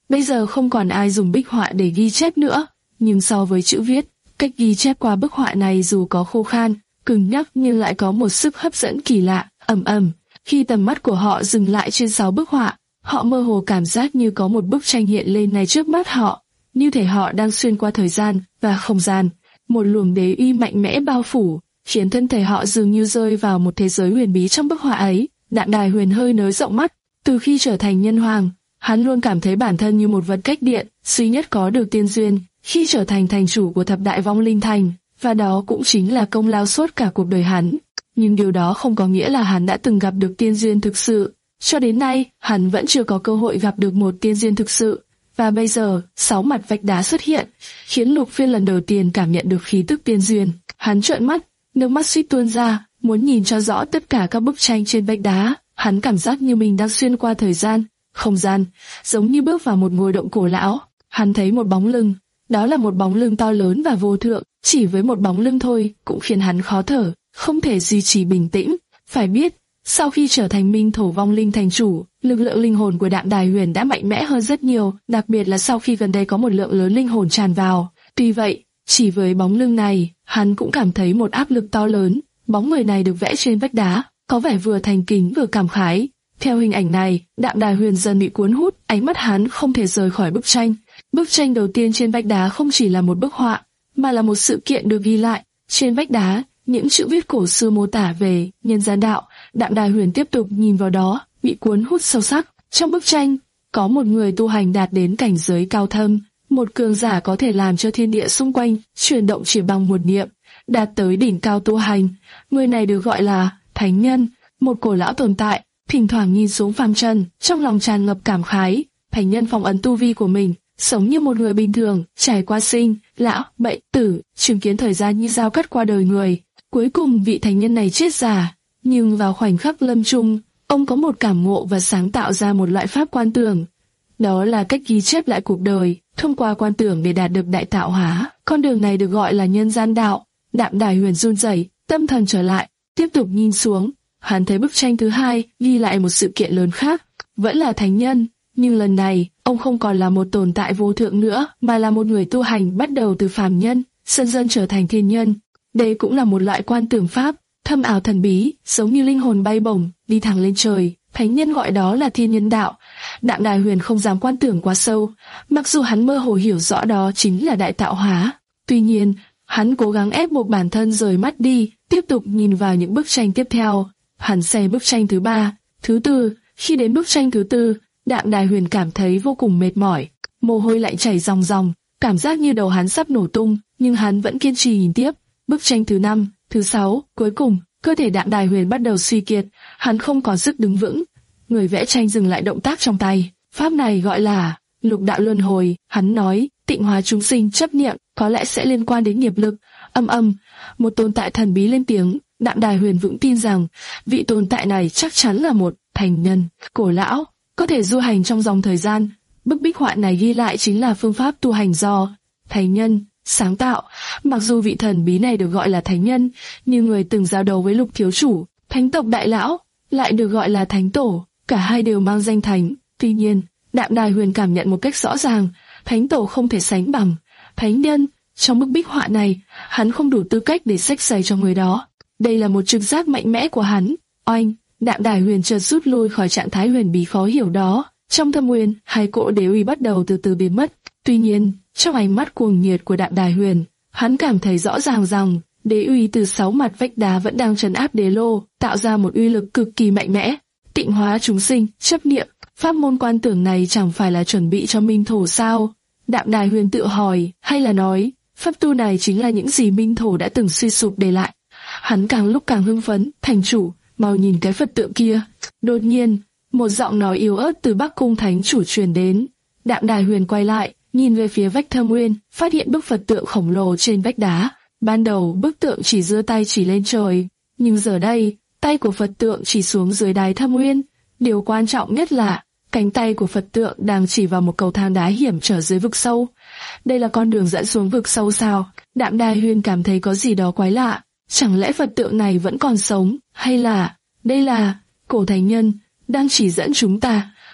A: Bây giờ không còn ai dùng bích họa để ghi chép nữa, nhưng so với chữ viết, cách ghi chép qua bức họa này dù có khô khan, cứng nhắc nhưng lại có một sức hấp dẫn kỳ lạ. Ầm ầm, khi tầm mắt của họ dừng lại trên sáu bức họa, họ mơ hồ cảm giác như có một bức tranh hiện lên ngay trước mắt họ, như thể họ đang xuyên qua thời gian và không gian. Một luồng đế uy mạnh mẽ bao phủ, khiến thân thể họ dường như rơi vào một thế giới huyền bí trong bức họa ấy. Đạm Đài Huyền hơi nới rộng mắt. Từ khi trở thành nhân hoàng, hắn luôn cảm thấy bản thân như một vật cách điện, duy nhất có được tiên duyên. Khi trở thành thành chủ của thập đại vong linh thành, và đó cũng chính là công lao suốt cả cuộc đời hắn. Nhưng điều đó không có nghĩa là hắn đã từng gặp được tiên duyên thực sự. Cho đến nay, hắn vẫn chưa có cơ hội gặp được một tiên duyên thực sự. Và bây giờ, sáu mặt vách đá xuất hiện, khiến Lục Phiên lần đầu tiên cảm nhận được khí tức tiên duyên. Hắn trợn mắt, nước mắt suýt tuôn ra, muốn nhìn cho rõ tất cả các bức tranh trên vách đá. Hắn cảm giác như mình đang xuyên qua thời gian, không gian, giống như bước vào một ngôi động cổ lão. Hắn thấy một bóng lưng, đó là một bóng lưng to lớn và vô thượng. Chỉ với một bóng lưng thôi cũng khiến hắn khó thở, không thể duy trì bình tĩnh. Phải biết, sau khi trở thành Minh Thổ Vong Linh thành chủ, lực lượng linh hồn của Đạm Đài Huyền đã mạnh mẽ hơn rất nhiều, đặc biệt là sau khi gần đây có một lượng lớn linh hồn tràn vào. Tuy vậy, chỉ với bóng lưng này, hắn cũng cảm thấy một áp lực to lớn. Bóng người này được vẽ trên vách đá, có vẻ vừa thành kính vừa cảm khái. Theo hình ảnh này, Đạm Đài Huyền dần bị cuốn hút, ánh mắt hắn không thể rời khỏi bức tranh. Bức tranh đầu tiên trên vách đá không chỉ là một bức họa, mà là một sự kiện được ghi lại. Trên vách đá, những chữ viết cổ xưa mô tả về nhân gian đạo. Đạm Đài Huyền tiếp tục nhìn vào đó, bị cuốn hút sâu sắc. Trong bức tranh, có một người tu hành đạt đến cảnh giới cao thâm, một cường giả có thể làm cho thiên địa xung quanh chuyển động chỉ bằng một niệm, đạt tới đỉnh cao tu hành. Người này được gọi là Thánh Nhân, một cổ lão tồn tại, thỉnh thoảng nhìn xuống phàm trần, trong lòng tràn ngập cảm khái. Thánh Nhân phong ấn tu vi của mình, sống như một người bình thường, trải qua sinh, lão, bệnh, tử, chứng kiến thời gian như dao cắt qua đời người. Cuối cùng vị thánh nhân này chết già, nhưng vào khoảnh khắc lâm chung, ông có một cảm ngộ và sáng tạo ra một loại pháp quan tưởng. Đó là cách ghi chép lại cuộc đời, thông qua quan tưởng để đạt được đại tạo hóa. Con đường này được gọi là nhân gian đạo. Đạm Đài Huyền run rẩy, tâm thần trở lại, tiếp tục nhìn xuống. Hắn thấy bức tranh thứ hai ghi lại một sự kiện lớn khác, vẫn là thánh nhân, nhưng lần này ông không còn là một tồn tại vô thượng nữa, mà là một người tu hành bắt đầu từ phàm nhân, dần dần trở thành thiên nhân. Đây cũng là một loại quan tưởng pháp, thâm ảo thần bí, giống như linh hồn bay bổng, đi thẳng lên trời. Thánh nhân gọi đó là thiên nhân đạo. Đạm Đài Huyền không dám quan tưởng quá sâu, mặc dù hắn mơ hồ hiểu rõ đó chính là đại tạo hóa. Tuy nhiên, hắn cố gắng ép buộc bản thân rời mắt đi, tiếp tục nhìn vào những bức tranh tiếp theo. Hắn xem bức tranh thứ ba, thứ tư. Khi đến bức tranh thứ tư, Đạm Đài Huyền cảm thấy vô cùng mệt mỏi, mồ hôi lạnh chảy ròng ròng, cảm giác như đầu hắn sắp nổ tung, nhưng hắn vẫn kiên trì nhìn tiếp. Bức tranh thứ năm, thứ sáu, cuối cùng, cơ thể Đạm Đài Huyền bắt đầu suy kiệt, hắn không còn sức đứng vững. Người vẽ tranh dừng lại động tác trong tay. Pháp này gọi là lục đạo luân hồi. Hắn nói, tịnh hóa chúng sinh chấp niệm có lẽ sẽ liên quan đến nghiệp lực. Âm âm, một tồn tại thần bí lên tiếng. Đạm Đài Huyền vững tin rằng vị tồn tại này chắc chắn là một thành nhân cổ lão, có thể du hành trong dòng thời gian. Bức bích họa này ghi lại chính là phương pháp tu hành do thánh nhân sáng tạo. Mặc dù vị thần bí này được gọi là thánh nhân, nhưng người từng giao đấu với Lục thiếu chủ, thánh tộc đại lão, lại được gọi là thánh tổ. Cả hai đều mang danh thánh. Tuy nhiên, Đạm Đài Huyền cảm nhận một cách rõ ràng, thánh tổ không thể sánh bằng thánh nhân. Trong bức bích họa này, hắn không đủ tư cách để xách giày cho người đó. Đây là một trực giác mạnh mẽ của hắn. Oanh, Đạm Đài Huyền chợt rút lui khỏi trạng thái huyền bí khó hiểu đó. Trong thâm nguyên, hai cỗ đế uy bắt đầu từ từ biến mất. Tuy nhiên, trong ánh mắt cuồng nhiệt của Đạm Đài Huyền, hắn cảm thấy rõ ràng rằng đế uy từ sáu mặt vách đá vẫn đang trấn áp đế lô, tạo ra một uy lực cực kỳ mạnh mẽ. Tịnh hóa chúng sinh, chấp niệm, pháp môn quan tưởng này chẳng phải là chuẩn bị cho Minh Thổ sao? Đạm Đài Huyền tự hỏi, hay là nói, pháp tu này chính là những gì Minh Thổ đã từng suy sụp để lại. Hắn càng lúc càng hưng phấn, thành chủ, mau nhìn cái Phật tượng kia. Đột nhiên, một giọng nói yếu ớt từ Bắc Cung Thánh chủ truyền đến. Đạm Đài Huyền quay lại, nhìn về phía vách thâm nguyên, phát hiện bức Phật tượng khổng lồ trên vách đá. Ban đầu bức tượng chỉ giơ tay chỉ lên trời, nhưng giờ đây, tay của Phật tượng chỉ xuống dưới đáy thâm nguyên. Điều quan trọng nhất là, cánh tay của Phật tượng đang chỉ vào một cầu thang đá hiểm trở dưới vực sâu. Đây là con đường dẫn xuống vực sâu sao? Đạm Đài Huyền cảm thấy có gì đó quái lạ. Chẳng lẽ Phật tượng này vẫn còn sống, hay là, đây là, cổ thánh nhân, đang chỉ dẫn chúng ta.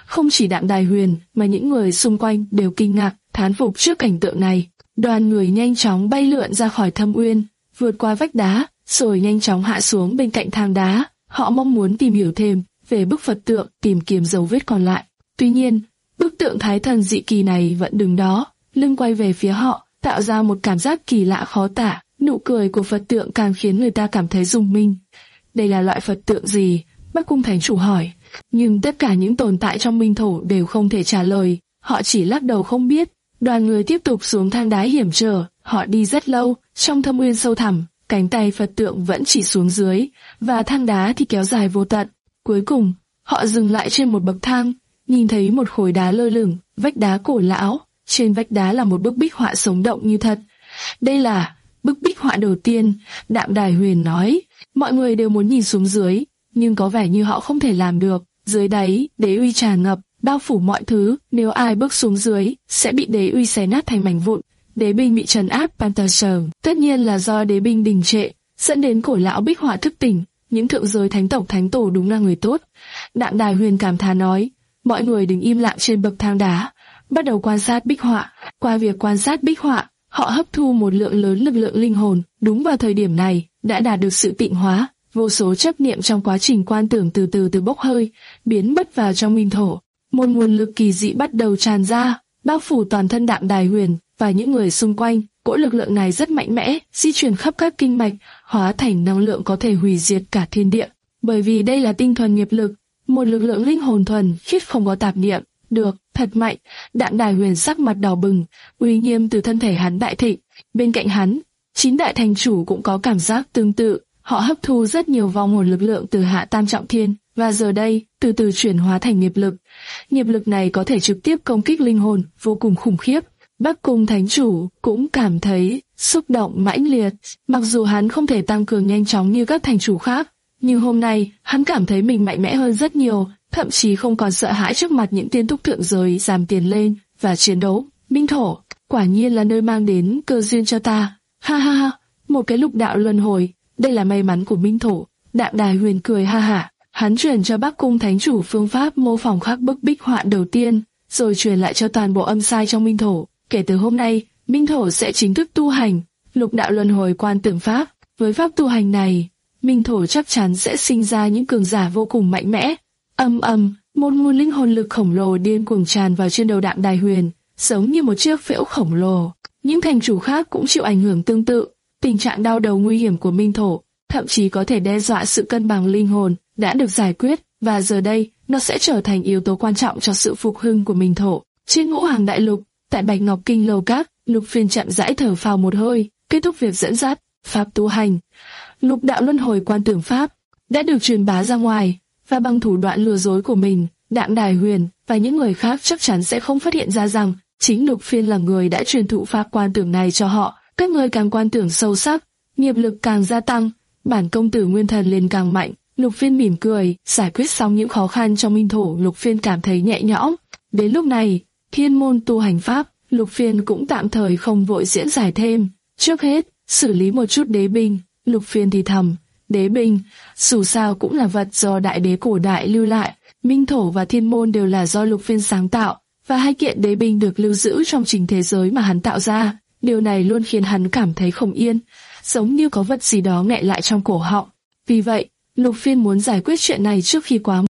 A: Không chỉ Đặng Đài Huyền mà những người xung quanh đều kinh ngạc, thán phục trước cảnh tượng này. Đoàn người nhanh chóng bay lượn ra khỏi thâm uyên, vượt qua vách đá, rồi nhanh chóng hạ xuống bên cạnh thang đá. Họ mong muốn tìm hiểu thêm về bức Phật tượng, tìm kiếm dấu vết còn lại. Tuy nhiên, bức tượng Thái Thần dị kỳ này vẫn đứng đó, lưng quay về phía họ, tạo ra một cảm giác kỳ lạ khó tả. Nụ cười của Phật tượng càng khiến người ta cảm thấy rùng mình. Đây là loại Phật tượng gì? Bắc Cung Thánh Chủ hỏi. Nhưng tất cả những tồn tại trong minh thổ đều không thể trả lời, họ chỉ lắc đầu không biết. Đoàn người tiếp tục xuống thang đá hiểm trở, họ đi rất lâu, trong thâm uyên sâu thẳm, cánh tay Phật tượng vẫn chỉ xuống dưới, và thang đá thì kéo dài vô tận. Cuối cùng, họ dừng lại trên một bậc thang, nhìn thấy một khối đá lơ lửng, vách đá cổ lão, trên vách đá là một bức bích họa sống động như thật. Đây là bức bích họa đầu tiên, Đặng Đài Huyền nói. Mọi người đều muốn nhìn xuống dưới, nhưng có vẻ như họ không thể làm được. Dưới đáy, đế uy tràn ngập, bao phủ mọi thứ, nếu ai bước xuống dưới, sẽ bị đế uy xé nát thành mảnh vụn. Đế binh bị trấn áp Pantasher, tất nhiên là do đế binh đình trệ, dẫn đến cổ lão bích họa thức tỉnh. Những thượng giới thánh tộc thánh tổ đúng là người tốt. Đặng Đài Huyền cảm thán nói. Mọi người đứng im lặng trên bậc thang đá, bắt đầu quan sát bích họa. Qua việc quan sát bích họa, họ hấp thu một lượng lớn lực lượng linh hồn. Đúng vào thời điểm này, đã đạt được sự tịnh hóa. Vô số chấp niệm trong quá trình quan tưởng từ từ từ bốc hơi, biến mất vào trong minh thổ. Một nguồn lực kỳ dị bắt đầu tràn ra, bao phủ toàn thân Đặng Đài Huyền và những người xung quanh. Cỗ lực lượng này rất mạnh mẽ, di chuyển khắp các kinh mạch, hóa thành năng lượng có thể hủy diệt cả thiên địa. Bởi vì đây là tinh thuần nghiệp lực, một lực lượng linh hồn thuần, khiết không có tạp niệm. Được, thật mạnh. Đặng Đài Huyền sắc mặt đỏ bừng, uy nghiêm từ thân thể hắn đại thịnh. Bên cạnh hắn, chín đại thành chủ cũng có cảm giác tương tự. Họ hấp thu rất nhiều vong hồn lực lượng từ hạ tam trọng thiên, và giờ đây, từ từ chuyển hóa thành nghiệp lực. Nghiệp lực này có thể trực tiếp công kích linh hồn, vô cùng khủng khiếp. Bắc Cung Thánh Chủ cũng cảm thấy xúc động mãnh liệt. Mặc dù hắn không thể tăng cường nhanh chóng như các thành chủ khác, nhưng hôm nay, hắn cảm thấy mình mạnh mẽ hơn rất nhiều, thậm chí không còn sợ hãi trước mặt những tiên túc thượng giới dám tiến lên và chiến đấu. Minh thổ, quả nhiên là nơi mang đến cơ duyên cho ta. Ha ha ha, một cái lục đạo luân hồi. Đây là may mắn của minh thổ. Đặng Đài Huyền cười ha hả. Hắn truyền cho Bắc Cung Thánh Chủ phương pháp mô phỏng khắc bức bích họa đầu tiên, rồi truyền lại cho toàn bộ âm sai trong minh thổ. Kể từ hôm nay, minh thổ sẽ chính thức tu hành lục đạo luân hồi quan tưởng pháp. Với pháp tu hành này, minh thổ chắc chắn sẽ sinh ra những cường giả vô cùng mạnh mẽ. Âm âm, một nguồn linh hồn lực khổng lồ điên cuồng tràn vào trên đầu Đặng Đài Huyền, giống như một chiếc phễu khổng lồ. Những thành chủ khác cũng chịu ảnh hưởng tương tự. Tình trạng đau đầu nguy hiểm của minh thổ, thậm chí có thể đe dọa sự cân bằng linh hồn, đã được giải quyết, và giờ đây, nó sẽ trở thành yếu tố quan trọng cho sự phục hưng của minh thổ. Trên Ngũ Hoàng Đại Lục, tại Bạch Ngọc Kinh Lầu Các, Lục Phiên chậm rãi thở phào một hơi, kết thúc việc dẫn dắt pháp tu hành. Lục đạo luân hồi quan tưởng pháp đã được truyền bá ra ngoài, và bằng thủ đoạn lừa dối của mình, Đặng Đài Huyền và những người khác chắc chắn sẽ không phát hiện ra rằng chính Lục Phiên là người đã truyền thụ pháp quan tưởng này cho họ. Các người càng quan tưởng sâu sắc, nghiệp lực càng gia tăng, bản công tử nguyên thần lên càng mạnh. Lục Phiên mỉm cười, giải quyết xong những khó khăn trong minh thổ, Lục Phiên cảm thấy nhẹ nhõm. Đến lúc này, thiên môn tu hành pháp, Lục Phiên cũng tạm thời không vội diễn giải thêm. Trước hết, xử lý một chút đế binh. Lục Phiên thì thầm, đế binh, dù sao cũng là vật do đại đế cổ đại lưu lại. Minh thổ và thiên môn đều là do Lục Phiên sáng tạo, và hai kiện đế binh được lưu giữ trong chính thế giới mà hắn tạo ra. Điều này luôn khiến hắn cảm thấy không yên, giống như có vật gì đó nghẹn lại trong cổ họng. Vì vậy, Lục Phiên muốn giải quyết chuyện này trước khi quá muộn.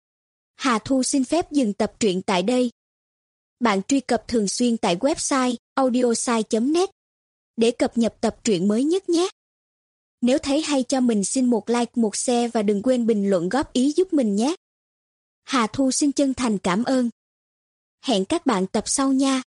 B: Hà Thu xin phép dừng tập truyện tại đây. Bạn truy cập thường xuyên tại website audiosai chấm net để cập nhật tập truyện mới nhất nhé. Nếu thấy hay cho mình xin một like, một share và đừng quên bình luận góp ý giúp mình nhé. Hà Thu xin chân thành cảm ơn. Hẹn các bạn tập sau nha.